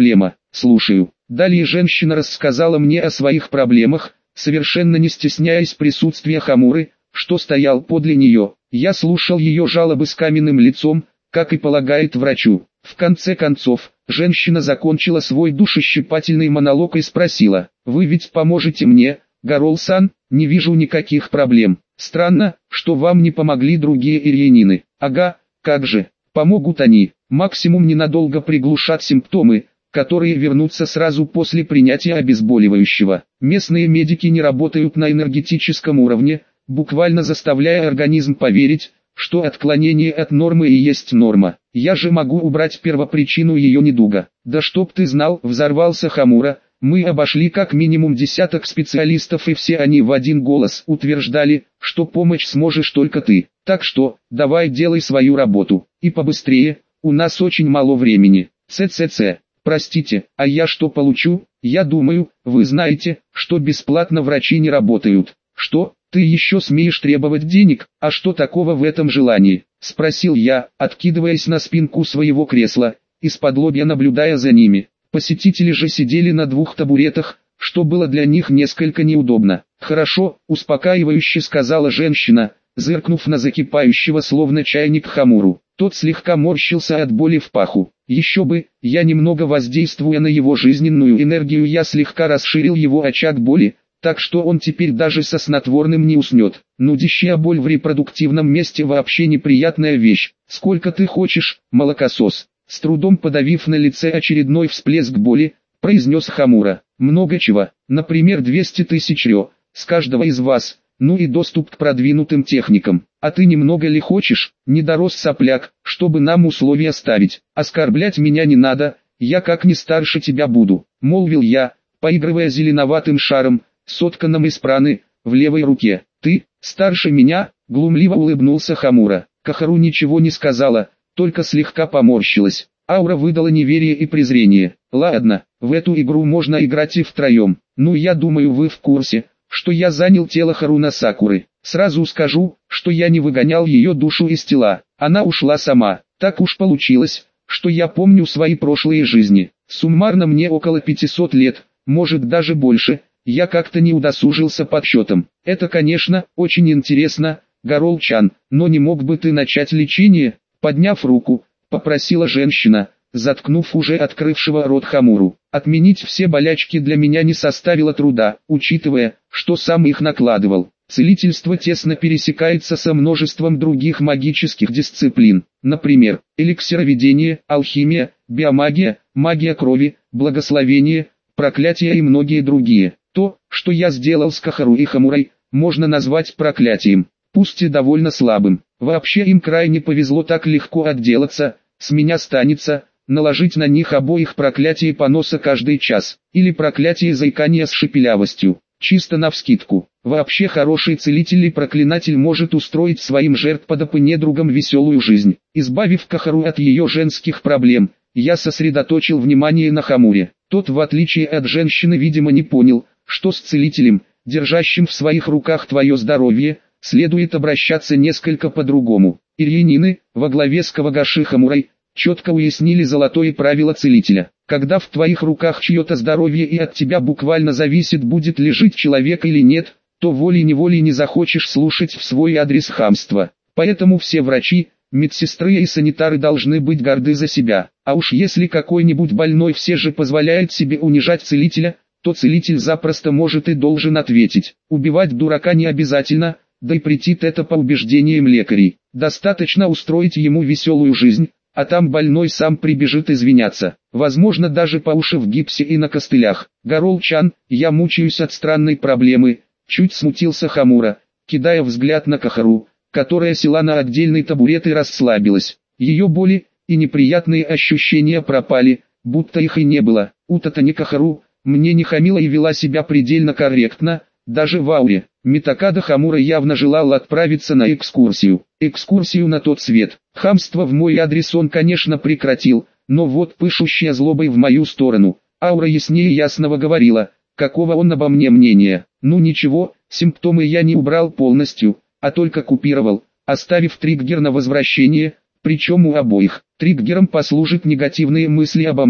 слушаю. Далее женщина рассказала мне о своих проблемах, совершенно не стесняясь присутствия Хамуры, что стоял подле нее. Я слушал ее жалобы с каменным лицом, как и полагает врачу. В конце концов, женщина закончила свой душещипательный монолог и спросила: «Вы ведь поможете мне, Гарол-сан?» «Не вижу никаких проблем. Странно, что вам не помогли другие ирьянины». «Ага, как же, помогут они, максимум ненадолго приглушат симптомы, которые вернутся сразу после принятия обезболивающего. Местные медики не работают на энергетическом уровне, буквально заставляя организм поверить, что отклонение от нормы и есть норма. Я же могу убрать первопричину ее недуга». «Да чтоб ты знал», — взорвался Хамура, — «мы обошли как минимум десяток специалистов и все они в один голос утверждали, что помочь сможешь только ты. Так что, давай делай свою работу, и побыстрее, у нас очень мало времени». «ЦЦЦ. Простите, а я что получу?» «Я думаю, вы знаете, что бесплатно врачи не работают». «Что, ты еще смеешь требовать денег? А что такого в этом желании?» — спросил я, откидываясь на спинку своего кресла, исподлобья наблюдая за ними. Посетители же сидели на двух табуретах, что было для них несколько неудобно. «Хорошо», — успокаивающе сказала женщина, зыркнув на закипающего словно чайник Хамуру. Тот слегка морщился от боли в паху. «Еще бы, я немного воздействуя на его жизненную энергию, я слегка расширил его очаг боли, так что он теперь даже со снотворным не уснет. Нудящая боль в репродуктивном месте вообще неприятная вещь. Сколько ты хочешь, молокосос?» С трудом подавив на лице очередной всплеск боли, произнес Хамура. «Много чего, например 200 тысяч рё, с каждого из вас, ну и доступ к продвинутым техникам. А ты немного ли хочешь, не дорос сопляк, чтобы нам условия ставить? Оскорблять меня не надо, я как не старше тебя буду», — молвил я, поигрывая зеленоватым шаром, сотканным из праны, в левой руке. «Ты, старше меня?» — глумливо улыбнулся Хамура. Кахару ничего не сказала, только слегка поморщилась. Аура выдала неверие и презрение. «Ладно, в эту игру можно играть и втроем. Ну я думаю, вы в курсе, что я занял тело Харуна Сакуры. Сразу скажу, что я не выгонял ее душу из тела. Она ушла сама. Так уж получилось, что я помню свои прошлые жизни. Суммарно мне около 500 лет, может даже больше. Я как-то не удосужился подсчетом. Это, конечно, очень интересно, Гарол-чан, но не мог бы ты начать лечение?» Подняв руку, попросила женщина, заткнув уже открывшего рот Хамуру. «Отменить все болячки для меня не составило труда, учитывая, что сам их накладывал. Целительство тесно пересекается со множеством других магических дисциплин, например, эликсироведение, алхимия, биомагия, магия крови, благословение, проклятие и многие другие. То, что я сделал с Кахару и Хамурой, можно назвать проклятием, пусть и довольно слабым. Вообще им крайне повезло так легко отделаться, с меня станется наложить на них обоих проклятие поноса каждый час, или проклятие заикания с шепелявостью, чисто навскидку. Вообще хороший целитель и проклинатель может устроить своим жертвоподобным недругам веселую жизнь. Избавив Кахару от ее женских проблем, я сосредоточил внимание на Хамуре. Тот, в отличие от женщины, видимо не понял, что с целителем, держащим в своих руках твое здоровье, следует обращаться несколько по-другому. Ирьянины, во главе с Кавагаши Хамурой, четко уяснили золотое правило целителя. Когда в твоих руках чье-то здоровье и от тебя буквально зависит, будет ли жить человек или нет, то волей-неволей не захочешь слушать в свой адрес хамства. Поэтому все врачи, медсестры и санитары должны быть горды за себя. А уж если какой-нибудь больной все же позволяет себе унижать целителя, то целитель запросто может и должен ответить: убивать дурака не обязательно, да и претит это по убеждениям лекарей. Достаточно устроить ему веселую жизнь, а там больной сам прибежит извиняться. Возможно, даже по уши в гипсе и на костылях. Гарол-чан, я мучаюсь от странной проблемы, чуть смутился Хамура, кидая взгляд на Кахару, которая села на отдельный табурет и расслабилась. Ее боли и неприятные ощущения пропали, будто их и не было. Утатани Кахару мне не хамила и вела себя предельно корректно, даже в ауре. Митакада Хамура явно желал отправиться на экскурсию. Экскурсию на тот свет. Хамство в мой адрес он, конечно, прекратил, но вот пышущая злобой в мою сторону. Аура яснее ясного говорила, какого он обо мне мнения. Ну ничего, симптомы я не убрал полностью, а только купировал, оставив триггер на возвращение, причем у обоих. Триггером послужат негативные мысли обо мне,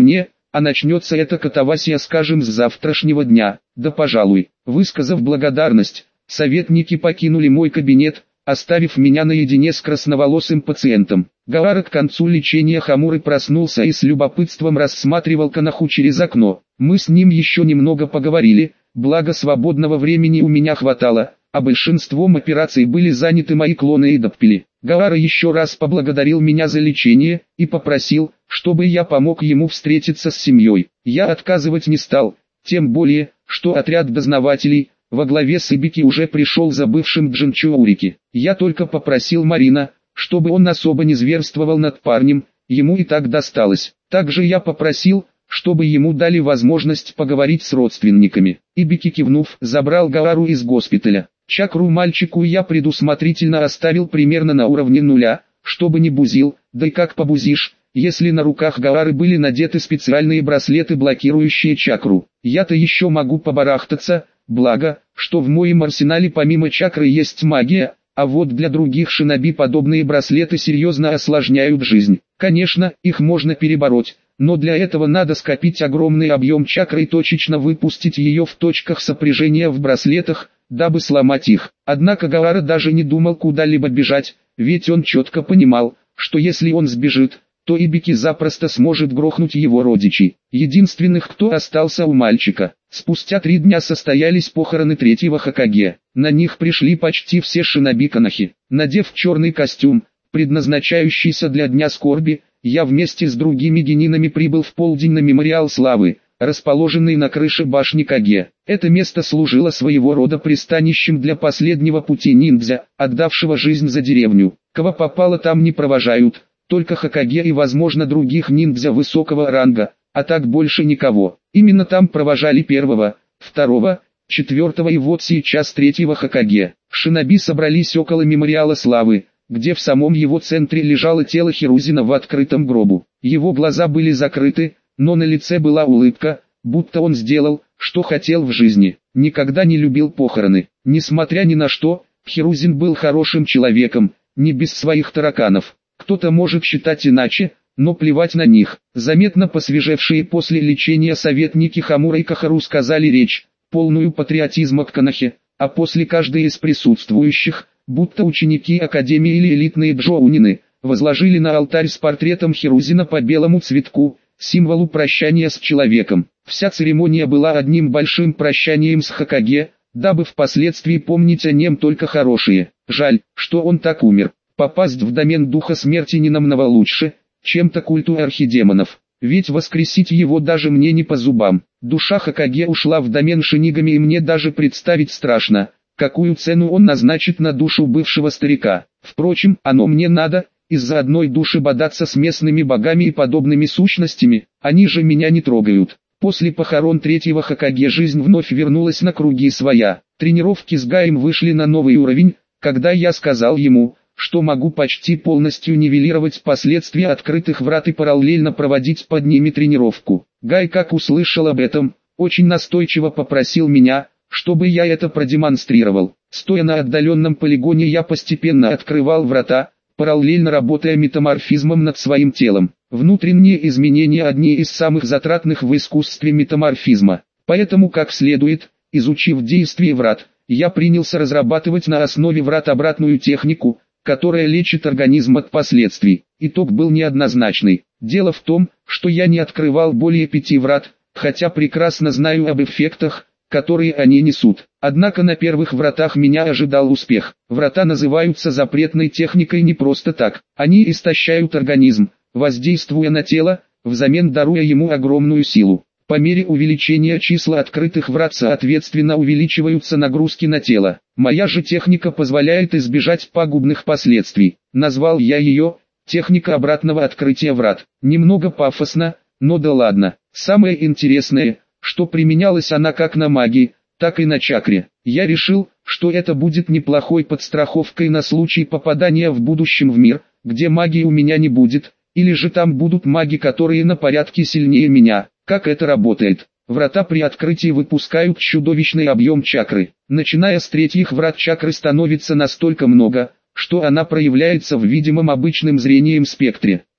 а начнется эта катавасия, скажем, с завтрашнего дня, да пожалуй. Высказав благодарность, советники покинули мой кабинет, оставив меня наедине с красноволосым пациентом. Гаара к концу лечения хмурый проснулся и с любопытством рассматривал Коноху через окно. Мы с ним еще немного поговорили, благо свободного времени у меня хватало, а большинством операций были заняты мои клоны и доппели. Гаара еще раз поблагодарил меня за лечение и попросил, чтобы я помог ему встретиться с семьей. Я отказывать не стал, тем более, что отряд дознавателей во главе с Ибики уже пришел за бывшим Джинчоурики. Я только попросил Марина, чтобы он особо не зверствовал над парнем, ему и так досталось. Также я попросил, чтобы ему дали возможность поговорить с родственниками. Ибики, кивнув, забрал Гаару из госпиталя. Чакру мальчику я предусмотрительно оставил примерно на уровне нуля, чтобы не бузил, да и как побузишь, если на руках Гаары были надеты специальные браслеты, блокирующие чакру. Я-то еще могу побарахтаться, благо, что в моем арсенале помимо чакры есть магия, а вот для других шиноби подобные браслеты серьезно осложняют жизнь. Конечно, их можно перебороть, но для этого надо скопить огромный объем чакры и точечно выпустить ее в точках сопряжения в браслетах, дабы сломать их. Однако Гаара даже не думал куда-либо бежать, ведь он четко понимал, что если он сбежит, то Ибики запросто сможет грохнуть его родичей. Единственных, кто остался у мальчика. Спустя 3 дня состоялись похороны 3-го Хокаге. На них пришли почти все шиноби Конохи. Надев черный костюм, предназначающийся для Дня скорби, я вместе с другими генинами прибыл в полдень на мемориал славы, расположенный на крыше башни Каге. Это место служило своего рода пристанищем для последнего пути ниндзя, отдавшего жизнь за деревню. Кого попало там не провожают, только Хокаге и возможно других ниндзя высокого ранга, а так больше никого. Именно там провожали 1-го, 2-го, 4-го и вот сейчас 3-го Хокаге. Шиноби собрались около мемориала славы, где в самом его центре лежало тело Хирузина в открытом гробу. Его глаза были закрыты, но на лице была улыбка, будто он сделал, что хотел в жизни. Никогда не любил похороны. Несмотря ни на что, Хирузин был хорошим человеком, не без своих тараканов. Кто-то может считать иначе, но плевать на них. Заметно посвежевшие после лечения советники Хамура и Кахару сказали речь, полную патриотизма к Конохе, а после каждый из присутствующих, будто ученики академии или элитные джоунины, возложили на алтарь с портретом Хирузина по белому цветку, символу прощания с человеком. Вся церемония была одним большим прощанием с Хокаге, дабы впоследствии помнить о нем только хорошие. Жаль, что он так умер. Попасть в домен духа смерти не намного лучше, чем-то культу архидемонов. Ведь воскресить его даже мне не по зубам. Душа Хокаге ушла в домен шинигами, и мне даже представить страшно, какую цену он назначит на душу бывшего старика. Впрочем, оно мне надо, из-за одной души бодаться с местными богами и подобными сущностями, они же меня не трогают. После похорон 3-го Хокаге жизнь вновь вернулась на круги своя. Тренировки с Гаем вышли на новый уровень, когда я сказал ему, что могу почти полностью нивелировать последствия открытых врат и параллельно проводить под ними тренировку. Гай, как услышал об этом, очень настойчиво попросил меня, чтобы я это продемонстрировал. Стоя на отдаленном полигоне, я постепенно открывал врата, параллельно работая метаморфизмом над своим телом. Внутренние изменения одни из самых затратных в искусстве метаморфизма. Поэтому, как следует, изучив действие врат, я принялся разрабатывать на основе врат обратную технику, которая лечит организм от последствий. Итог был неоднозначный. Дело в том, что я не открывал более 5 врат, хотя прекрасно знаю об эффектах, которые они несут. Однако на первых вратах меня ожидал успех. Врата называются запретной техникой не просто так. Они истощают организм, воздействуя на тело, взамен даруя ему огромную силу. По мере увеличения числа открытых врат соответственно увеличиваются нагрузки на тело. Моя же техника позволяет избежать пагубных последствий. Назвал я ее «техника обратного открытия врат». Немного пафосно, но да ладно. Самое интересное, что применялась она как на магии, так и на чакре. Я решил, что это будет неплохой подстраховкой на случай попадания в будущем в мир, где магии у меня не будет, или же там будут маги, которые на порядке сильнее меня. Как это работает? Врата при открытии выпускают чудовищный объем чакры. Начиная с 3-х врат чакры становится настолько много, что она проявляется в видимом обычным зрением спектре.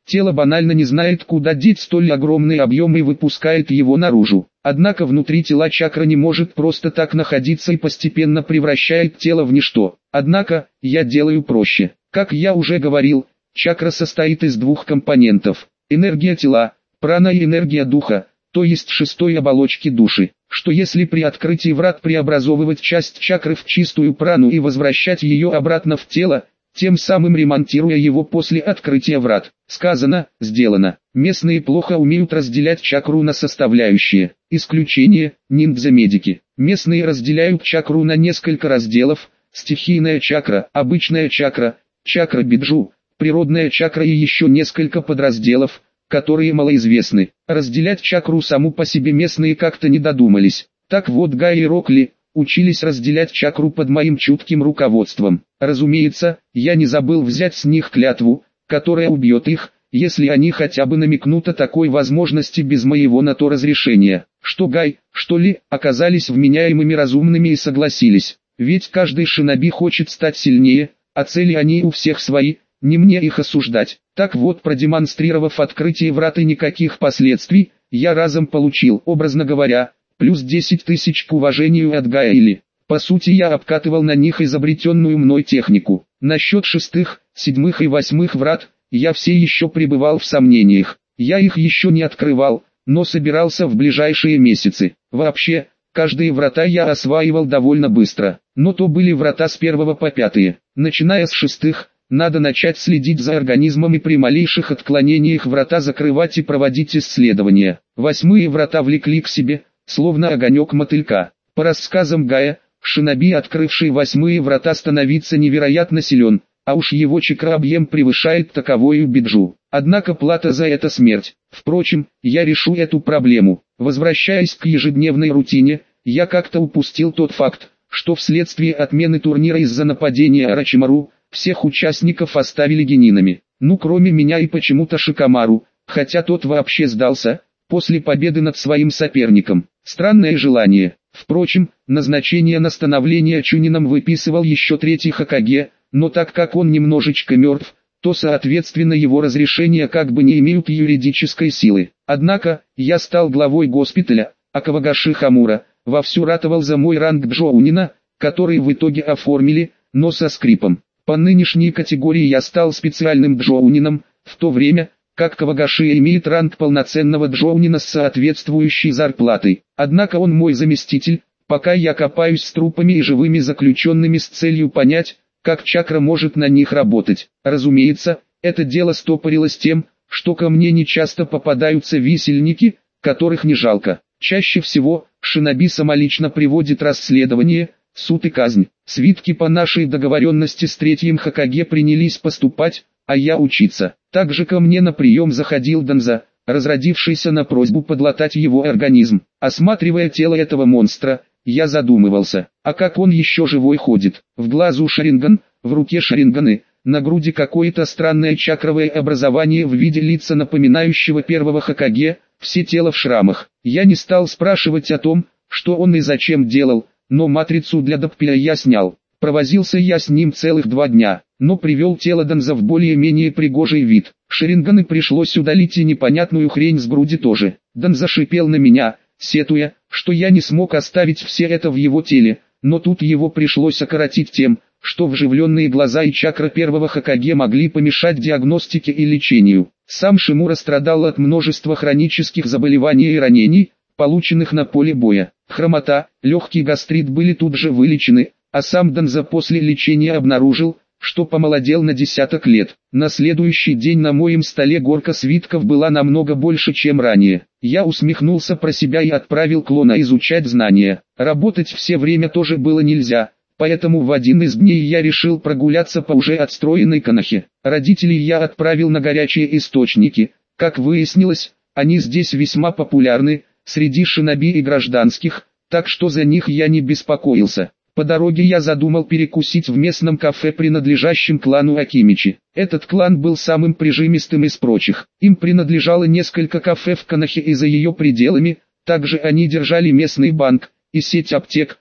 Тело банально не знает, куда деть столь огромный объем и выпускает его наружу. Однако внутри тела чакра не может просто так находиться и постепенно превращает тело в ничто. Однако, я делаю проще. Как я уже говорил, чакра состоит из двух компонентов. Энергия тела, прана и энергия духа, то есть шестой оболочки души. Что если при открытии врат преобразовывать часть чакры в чистую прану и возвращать ее обратно в тело, тем самым ремонтируя его после открытия врат. Сказано, сделано. Местные плохо умеют разделять чакру на составляющие. Исключение – ниндзя-медики. Местные разделяют чакру на несколько разделов: стихийная чакра, обычная чакра, чакра биджу, природная чакра и еще несколько подразделов, которые малоизвестны. Разделять чакру саму по себе местные как-то не додумались. Так вот Гай и Рокли учились разделять чакру под моим чутким руководством. Разумеется, я не забыл взять с них клятву, которая убьет их, если они хотя бы намекнут о такой возможности без моего на то разрешения. Что Гай, что Ли, оказались вменяемыми, разумными и согласились. Ведь каждый шиноби хочет стать сильнее, а цели они у всех свои, не мне их осуждать. Так вот, продемонстрировав открытие врат и никаких последствий, я разом получил, образно говоря, плюс 10 тысяч к уважению от Гая и Ли. По сути, я обкатывал на них изобретенную мной технику. Насчет шестых, седьмых и восьмых врат, я все еще пребывал в сомнениях. Я их еще не открывал, но собирался в ближайшие месяцы. Вообще, каждые врата я осваивал довольно быстро, но то были врата с первого по пятые. Начиная с шестых, надо начать следить за организмом и при малейших отклонениях врата закрывать и проводить исследования. Восьмые врата влекли к себе, словно огонек мотылька. По рассказам Гая, шиноби, открывший восьмые врата, становится невероятно силен, а уж его чакра-объем превышает таковую биджу. Однако плата за это смерть. Впрочем, я решу эту проблему. Возвращаясь к ежедневной рутине, я как-то упустил тот факт, что вследствие отмены турнира из-за нападения Орочимару, всех участников оставили генинами. Ну, кроме меня и почему-то Шикамару, хотя тот вообще сдался после победы над своим соперником. Странное желание. Впрочем, назначение на становление Чунином выписывал еще третий Хокаге, но так как он немножечко мертв, то соответственно его разрешения как бы не имеют юридической силы. Однако, я стал главой госпиталя, а Кавагаши Хамура вовсю ратовал за мой ранг Джоунина, который в итоге оформили, но со скрипом. По нынешней категории я стал специальным Джоунином, в то время как Кавагаши имеет ранг полноценного Джоунина с соответствующей зарплатой. Однако он мой заместитель, пока я копаюсь с трупами и живыми заключенными с целью понять, как чакра может на них работать. Разумеется, это дело стопорилось тем, что ко мне нечасто попадаются висельники, которых не жалко. Чаще всего, шиноби самолично приводит расследование, суд и казнь. Свитки по нашей договоренности с третьим Хокаге принялись поступать, а я учиться. Также ко мне на прием заходил Данза, разродившийся на просьбу подлатать его организм. Осматривая тело этого монстра, я задумывался, а как он еще живой ходит? В глазу шаринган, в руке шаринганы, на груди какое-то странное чакровое образование в виде лица напоминающего первого Хокаге, все тело в шрамах. Я не стал спрашивать о том, что он и зачем делал, но матрицу для Доппеля я снял. Провозился я с ним целых 2 дня, но привел тело Данза в более-менее пригожий вид. Шаринганы пришлось удалить и непонятную хрень с груди тоже. Данза шипел на меня, сетуя, что я не смог оставить все это в его теле, но тут его пришлось окоротить тем, что вживленные глаза и чакра первого Хокаге могли помешать диагностике и лечению. Сам Шимура страдал от множества хронических заболеваний и ранений, полученных на поле боя. Хромота, легкий гастрит были тут же вылечены, а сам Данза после лечения обнаружил, что помолодел на 10 лет. На следующий день на моем столе горка свитков была намного больше, чем ранее. Я усмехнулся про себя и отправил клона изучать знания. Работать все время тоже было нельзя, поэтому в один из дней я решил прогуляться по уже отстроенной Конохе. Родителей я отправил на горячие источники. Как выяснилось, они здесь весьма популярны среди шиноби и гражданских, так что за них я не беспокоился. По дороге я задумал перекусить в местном кафе, принадлежащем клану Акимичи. Этот клан был самым прижимистым из прочих. Им принадлежало несколько кафе в Конохе и за ее пределами, также они держали местный банк и сеть аптек,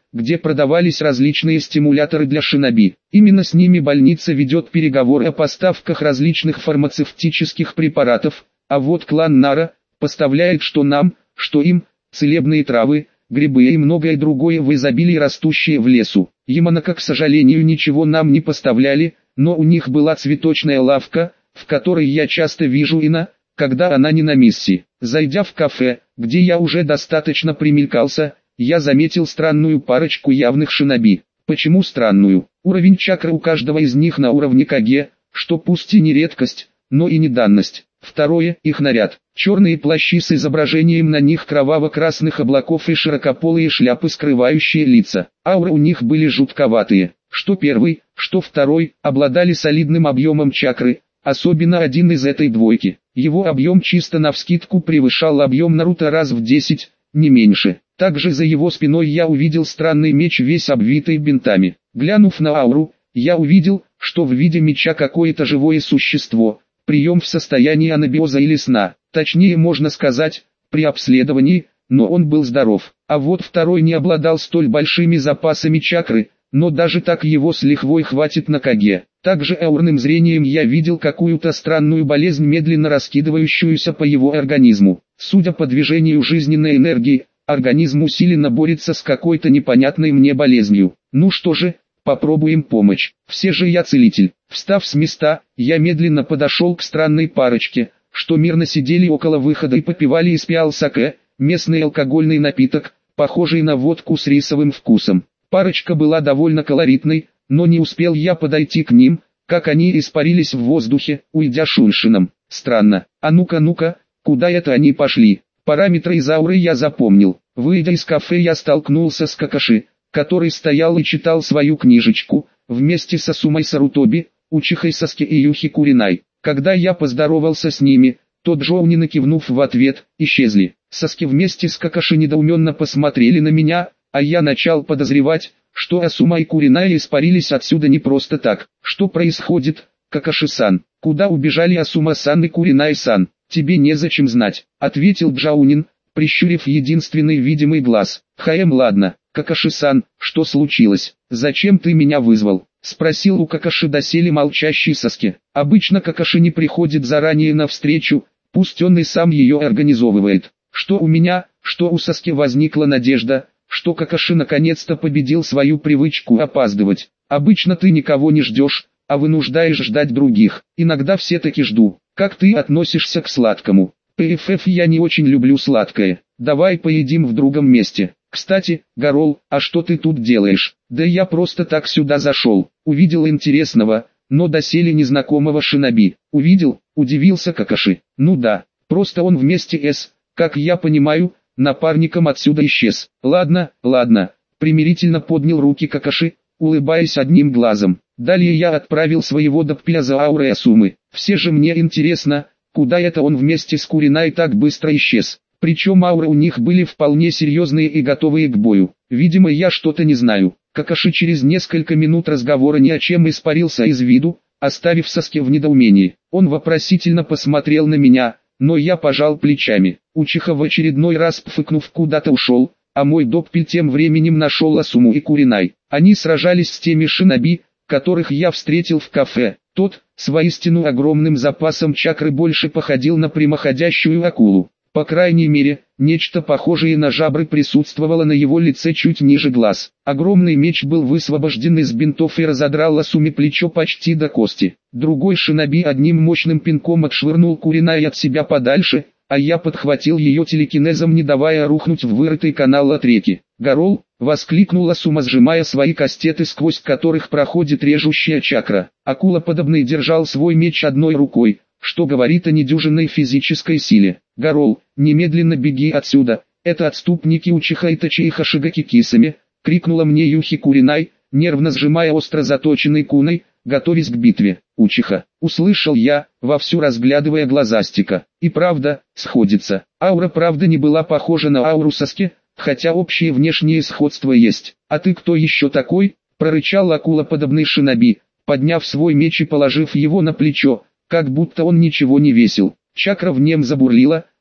где продавались различные стимуляторы для шиноби. Именно с ними больница ведет переговоры о поставках различных фармацевтических препаратов, а вот клан Нара поставляет что нам, что им, целебные травы, грибы и многое другое в изобилии, растущее в лесу. Яманака, к сожалению, ничего нам не поставляли, но у них была цветочная лавка, в которой я часто вижу Ина, когда она не на миссии. Зайдя в кафе, где я уже достаточно примелькался, я заметил странную парочку явных шиноби. Почему странную? Уровень чакры у каждого из них на уровне Каге, что пусть и не редкость, но и не данность. Второе, их наряд. Черные плащи с изображением на них кроваво-красных облаков и широкополые шляпы, скрывающие лица. Ауры у них были жутковатые. Что первый, что второй, обладали солидным объемом чакры, особенно один из этой двойки. Его объем чисто навскидку превышал объем Наруто раз в 10, не меньше. Также за его спиной я увидел странный меч, весь обвитый бинтами. Глянув на ауру, я увидел, что в виде меча какое-то живое существо. Прием в состоянии анабиоза или сна, точнее можно сказать, при обследовании, но он был здоров. А вот второй не обладал столь большими запасами чакры, но даже так его с лихвой хватит на Каге. Также аурным зрением я видел какую-то странную болезнь, медленно раскидывающуюся по его организму. Судя по движению жизненной энергии, организм усиленно борется с какой-то непонятной мне болезнью. Ну что же, попробуем помочь. Все же я целитель. Встав с места, я медленно подошел к странной парочке, что мирно сидели около выхода и попивали из пиал саке, местный алкогольный напиток, похожий на водку с рисовым вкусом. Парочка была довольно колоритной, но не успел я подойти к ним, как они испарились в воздухе, уйдя шуншином. Странно. А ну-ка, куда это они пошли? Параметры из ауры я запомнил. Выйдя из кафе, я столкнулся с Какаши, который стоял и читал свою книжечку, вместе с Асумой Сарутоби, Учихой Саски и Юхи Куринай. Когда я поздоровался с ними, то Джоуни, кивнув в ответ, исчезли. Саски вместе с Какаши недоуменно посмотрели на меня, а я начал подозревать, что Асума и Куринай испарились отсюда не просто так. Что происходит, Какаши-сан? Куда убежали Асума-сан и Куринай-сан? Тебе незачем знать, ответил Джаунин, прищурив единственный видимый глаз. Ладно, Какаши-сан, что случилось? Зачем ты меня вызвал? Спросил у Какаши доселе молчащий Саски. Обычно Какаши не приходит заранее на встречу, пусть он и сам ее организовывает. Что у меня, что у Саски возникла надежда, что Какаши наконец-то победил свою привычку опаздывать. Обычно ты никого не ждешь, а вынуждаешь ждать других. Иногда все-таки жду. Как ты относишься к сладкому? ПФФ, я не очень люблю сладкое. Давай поедим в другом месте. Кстати, Гарол, а что ты тут делаешь? Да я просто так сюда зашел. Увидел интересного, но доселе незнакомого шиноби. Увидел? Удивился Какаши. Ну да, просто он вместе с, как я понимаю, напарником отсюда исчез. Ладно, примирительно поднял руки Какаши, улыбаясь одним глазом. Далее я отправил своего Даппия за аурой Асумы. Все же мне интересно, куда это он вместе с Куринай так быстро исчез. Причем ауры у них были вполне серьезные и готовые к бою. Видимо, я что-то не знаю. Какаши через несколько минут разговора ни о чем испарился из виду, оставив Саски в недоумении. Он вопросительно посмотрел на меня, но я пожал плечами. Учиха в очередной раз пфыкнув куда-то ушел, а мой Доппель тем временем нашел Асуму и Куринай. Они сражались с теми шиноби, которых я встретил в кафе. Тот, с воистину огромным запасом чакры, больше походил на прямоходящую акулу. По крайней мере, нечто похожее на жабры присутствовало на его лице чуть ниже глаз. Огромный меч был высвобожден из бинтов и разодрал Асуме плечо почти до кости. Другой шиноби одним мощным пинком отшвырнул Куринай от себя подальше, а я подхватил ее телекинезом, не давая рухнуть в вырытый канал от реки. «Гарол!» — воскликнула Асума, сжимая свои кастеты, сквозь которых проходит режущая чакра. Акула-подобный держал свой меч одной рукой, что говорит о недюжинной физической силе. «Гарол, немедленно беги отсюда, это отступники Учиха Итачи и Хашигаки Кисами!» — крикнула мне Юхи Куринай, нервно сжимая остро заточенной куной, готовясь к битве. «Учиха!» — услышал я, вовсю разглядывая глазастика. И правда, сходится. Аура правда не была похожа на ауру Саски, хотя общее внешнее сходство есть. «А ты кто еще такой?» — прорычал акула-подобный шиноби, подняв свой меч и положив его на плечо, как будто он ничего не весил. Чакра в нем забурлила,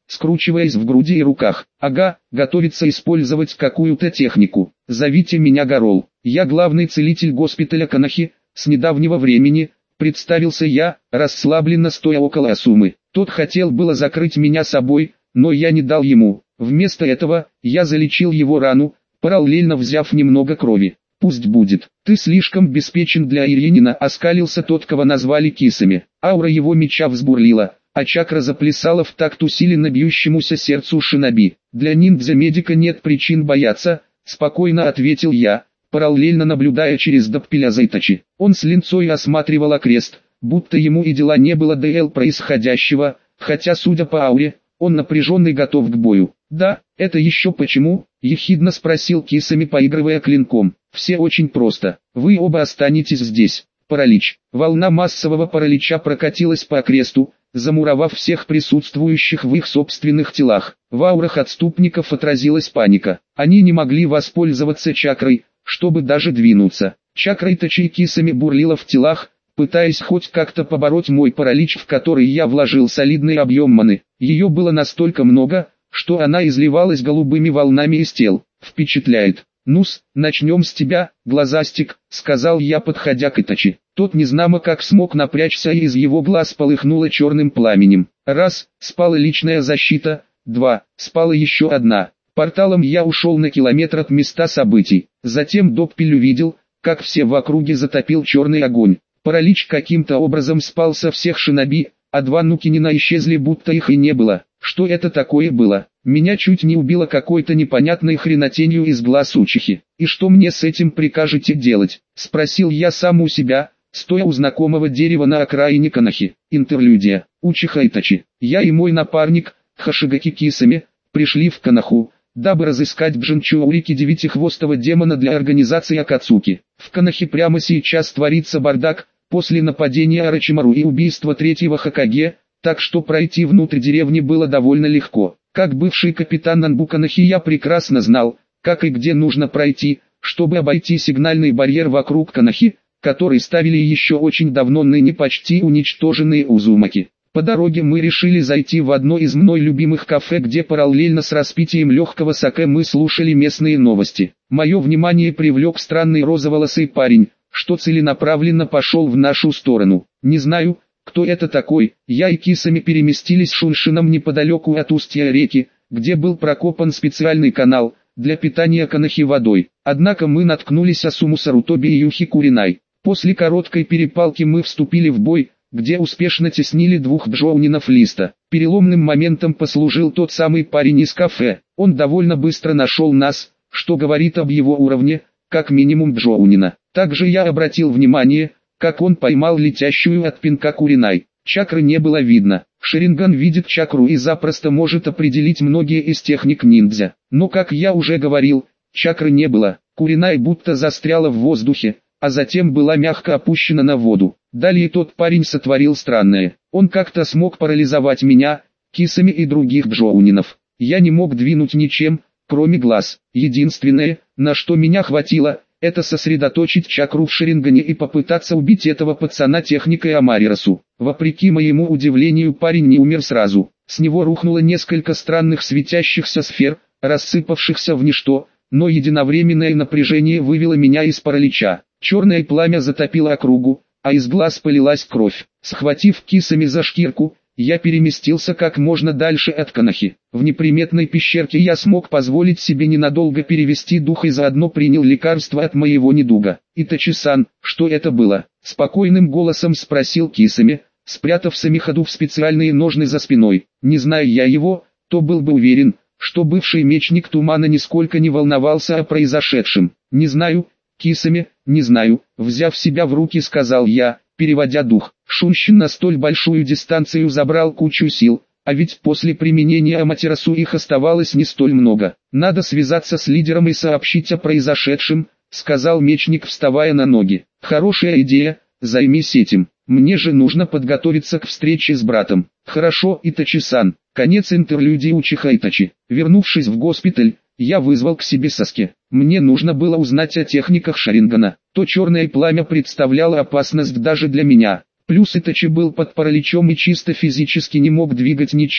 скручиваясь в груди и руках. Ага, готовится использовать какую-то технику. Зовите меня Гарол. Я главный целитель госпиталя Канахи, с недавнего времени, представился я, расслабленно стоя около Асумы. Тот хотел было закрыть меня собой, но я не дал ему. Вместо этого, я залечил его рану, параллельно взяв немного крови. «Пусть будет. Ты слишком беспечен для Иринина», оскалился тот, кого назвали кисами. Аура его меча взбурлила, а чакра заплясала в такт усиленно бьющемуся сердцу шиноби. «Для ниндзя-медика нет причин бояться», спокойно ответил я, параллельно наблюдая через Доппеля Зайтачи. Он с линцой осматривал окрест, будто ему и дела не было до происходящего, хотя, судя по ауре, он напряженный готов к бою. «Да, это еще почему?» – ехидно спросил кисами, поигрывая клинком. «Все очень просто. Вы оба останетесь здесь». Паралич. Волна массового паралича прокатилась по окресту, замуровав всех присутствующих в их собственных телах. В аурах отступников отразилась паника. Они не могли воспользоваться чакрой, чтобы даже двинуться. Чакра Итачи кисами бурлила в телах, пытаясь хоть как-то побороть мой паралич, в который я вложил солидный объем маны. Ее было настолько много, что она изливалась голубыми волнами из тел. «Впечатляет. Ну-с, начнем с тебя, глазастик», — сказал я, подходя к Итачи. Тот незнамо как смог напрячься, и из его глаз полыхнуло черным пламенем. Раз, спала личная защита, два, спала еще одна. Порталом я ушел на километр от места событий. Затем Доппель увидел, как все в округе затопил черный огонь. Паралич каким-то образом спал со всех шиноби, а два нукинина исчезли, будто их и не было. Что это такое было? Меня чуть не убило какой-то непонятной хренотенью из глаз учихи. «И что мне с этим прикажете делать?» — спросил я сам у себя, стоя у знакомого дерева на окраине Канахи. Интерлюдия. Учиха Итачи. Я и мой напарник, Хашигаки Кисами, пришли в Канаху, дабы разыскать Бжинчуурики девятихвостого демона для организации Акацуки. В Канахе прямо сейчас творится бардак, после нападения Орочимару и убийства третьего Хокаге, так что пройти внутрь деревни было довольно легко. Как бывший капитан Анбу Канахи я прекрасно знал, как и где нужно пройти, чтобы обойти сигнальный барьер вокруг Канахи, который ставили еще очень давно ныне почти уничтоженные узумаки. По дороге мы решили зайти в одно из мной любимых кафе, где параллельно с распитием легкого саке мы слушали местные новости. Мое внимание привлек странный розоволосый парень, что целенаправленно пошел в нашу сторону. Не знаю, кто это такой. Я и кисами переместились шуншином неподалеку от устья реки, где был прокопан специальный канал для питания Канахи водой. Однако мы наткнулись Асуму Сарутоби и Юхи Куринай. После короткой перепалки мы вступили в бой, где успешно теснили двух джоунинов листа. Переломным моментом послужил тот самый парень из кафе. Он довольно быстро нашел нас, что говорит об его уровне, как минимум джоунина. Также я обратил внимание, как он поймал летящую от пинка Куринай. Чакры не было видно. Шаринган видит чакру и запросто может определить многие из техник ниндзя. Но, как я уже говорил, чакры не было. Куринай будто застряла в воздухе, а затем была мягко опущена на воду. Далее тот парень сотворил странное. Он как-то смог парализовать меня, кисами и других джоунинов. Я не мог двинуть ничем, кроме глаз. Единственное, на что меня хватило, это сосредоточить чакру в Шарингане и попытаться убить этого пацана техникой Амарирасу. Вопреки моему удивлению, парень не умер сразу. С него рухнуло несколько странных светящихся сфер, рассыпавшихся в ничто, но единовременное напряжение вывело меня из паралича. Черное пламя затопило округу, а из глаз полилась кровь. Схватив кисами за шкирку, я переместился как можно дальше от Канахи. В неприметной пещерке я смог позволить себе ненадолго перевести дух и заодно принял лекарство от моего недуга. «Итачи-сан, что это было?» — спокойным голосом спросил кисами, спрятав самиходу в специальные ножны за спиной. Не зная я его, то был бы уверен, что бывший мечник тумана нисколько не волновался о произошедшем. «Не знаю, кисами, не знаю», — взяв себя в руки, сказал я, переводя дух. Шуншин на столь большую дистанцию забрал кучу сил, а ведь после применения Аматерасу их оставалось не столь много. «Надо связаться с лидером и сообщить о произошедшем», — сказал мечник, вставая на ноги. «Хорошая идея, займись этим. Мне же нужно подготовиться к встрече с братом». «Хорошо, Итачи-сан». Конец интерлюдии Учиха Итачи. Вернувшись в госпиталь, я вызвал к себе Саске. Мне нужно было узнать о техниках Шарингана. То черное пламя представляло опасность даже для меня. Плюс Итачи был под параличом и чисто физически не мог двигать ничем,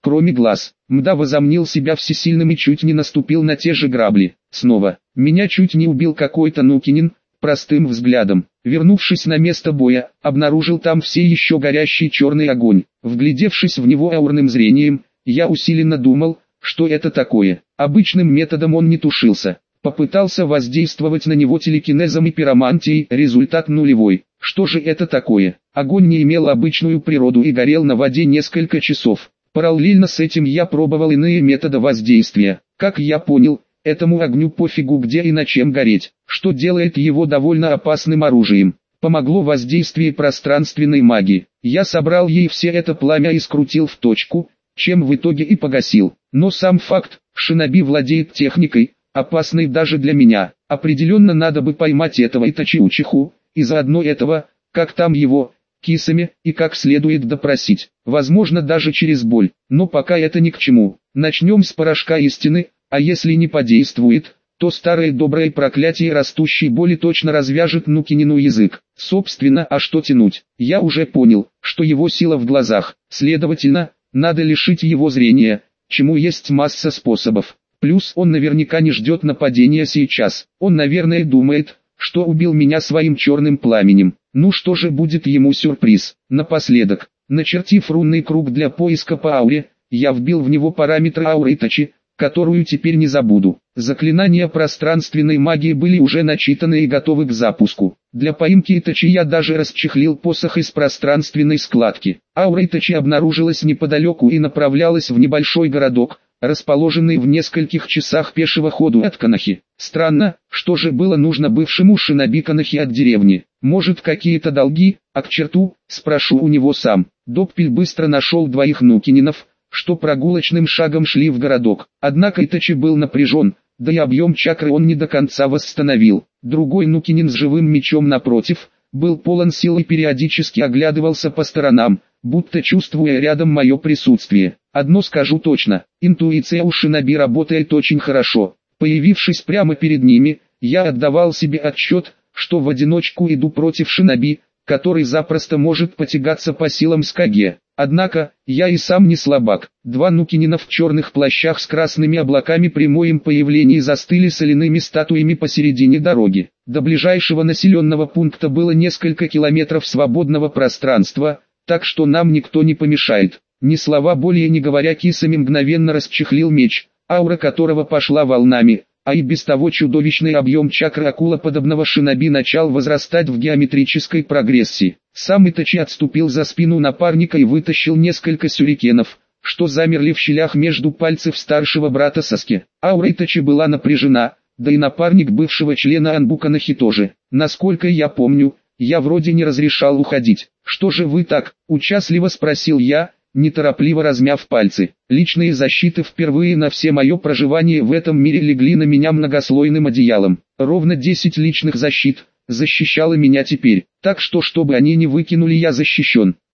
кроме глаз. Мда возомнил себя всесильным и чуть не наступил на те же грабли. Снова. Меня чуть не убил какой-то Нукинин, простым взглядом. Вернувшись на место боя, обнаружил там все еще горящий черный огонь. Вглядевшись в него аурным зрением, я усиленно думал, что это такое. Обычным методом он не тушился. Попытался воздействовать на него телекинезом и пиромантией, результат нулевой. Что же это такое? Огонь не имел обычную природу и горел на воде несколько часов. Параллельно с этим я пробовал иные методы воздействия. Как я понял, этому огню пофигу где и на чем гореть, что делает его довольно опасным оружием. Помогло воздействие пространственной магии. Я собрал ей все это пламя и скрутил в точку, чем в итоге и погасил. Но сам факт, шиноби владеет техникой, опасной даже для меня. Определенно надо бы поймать этого Итачи Учиху, и заодно этого, как там его, кисами, и как следует допросить. Возможно даже через боль, но пока это ни к чему. Начнем с порошка истины, а если не подействует, то старое доброе проклятие растущей боли точно развяжет Нукинину язык. Собственно, а что тянуть? Я уже понял, что его сила в глазах, следовательно, надо лишить его зрения, чему есть масса способов. Плюс он наверняка не ждет нападения сейчас. Он, наверное, думает, что убил меня своим черным пламенем. Ну что же будет ему сюрприз? Напоследок, начертив рунный круг для поиска по ауре, я вбил в него параметры ауры Итачи, которую теперь не забуду. Заклинания пространственной магии были уже начитаны и готовы к запуску. Для поимки Итачи я даже расчехлил посох из пространственной складки. Аура Итачи обнаружилась неподалеку и направлялась в небольшой городок, расположенный в нескольких часах пешего ходу от Канахи. Странно, что же было нужно бывшему шиноби Канахи от деревни. Может, какие-то долги, а к черту, спрошу у него сам. Доппель быстро нашел двоих Нукининов, что прогулочным шагом шли в городок. Однако Итачи был напряжен, да и объем чакры он не до конца восстановил. Другой Нукинин с живым мечом напротив, был полон сил и периодически оглядывался по сторонам, будто чувствуя рядом мое присутствие. Одно скажу точно, интуиция у шиноби работает очень хорошо. Появившись прямо перед ними, я отдавал себе отчет, что в одиночку иду против шиноби, который запросто может потягаться по силам с Каге. Однако, я и сам не слабак. Два Нукинина в черных плащах с красными облаками при моем появлении застыли соляными статуями посередине дороги. До ближайшего населенного пункта было несколько километров свободного пространства, так что нам никто не помешает. Ни слова более не говоря, кисами мгновенно расчехлил меч, аура которого пошла волнами, а и без того чудовищный объем чакры акулоподобного шиноби начал возрастать в геометрической прогрессии. Сам Итачи отступил за спину напарника и вытащил несколько сюрикенов, что замерли в щелях между пальцев старшего брата Саски. Аура Итачи была напряжена, да и напарник бывшего члена Анбу Канахи тоже. Насколько я помню, я вроде не разрешал уходить. «Что же вы так?» – участливо спросил я, неторопливо размяв пальцы. Личные защиты впервые на все мое проживание в этом мире легли на меня многослойным одеялом. Ровно 10 личных защит защищало меня теперь, так что чтобы они не выкинули, я защищен.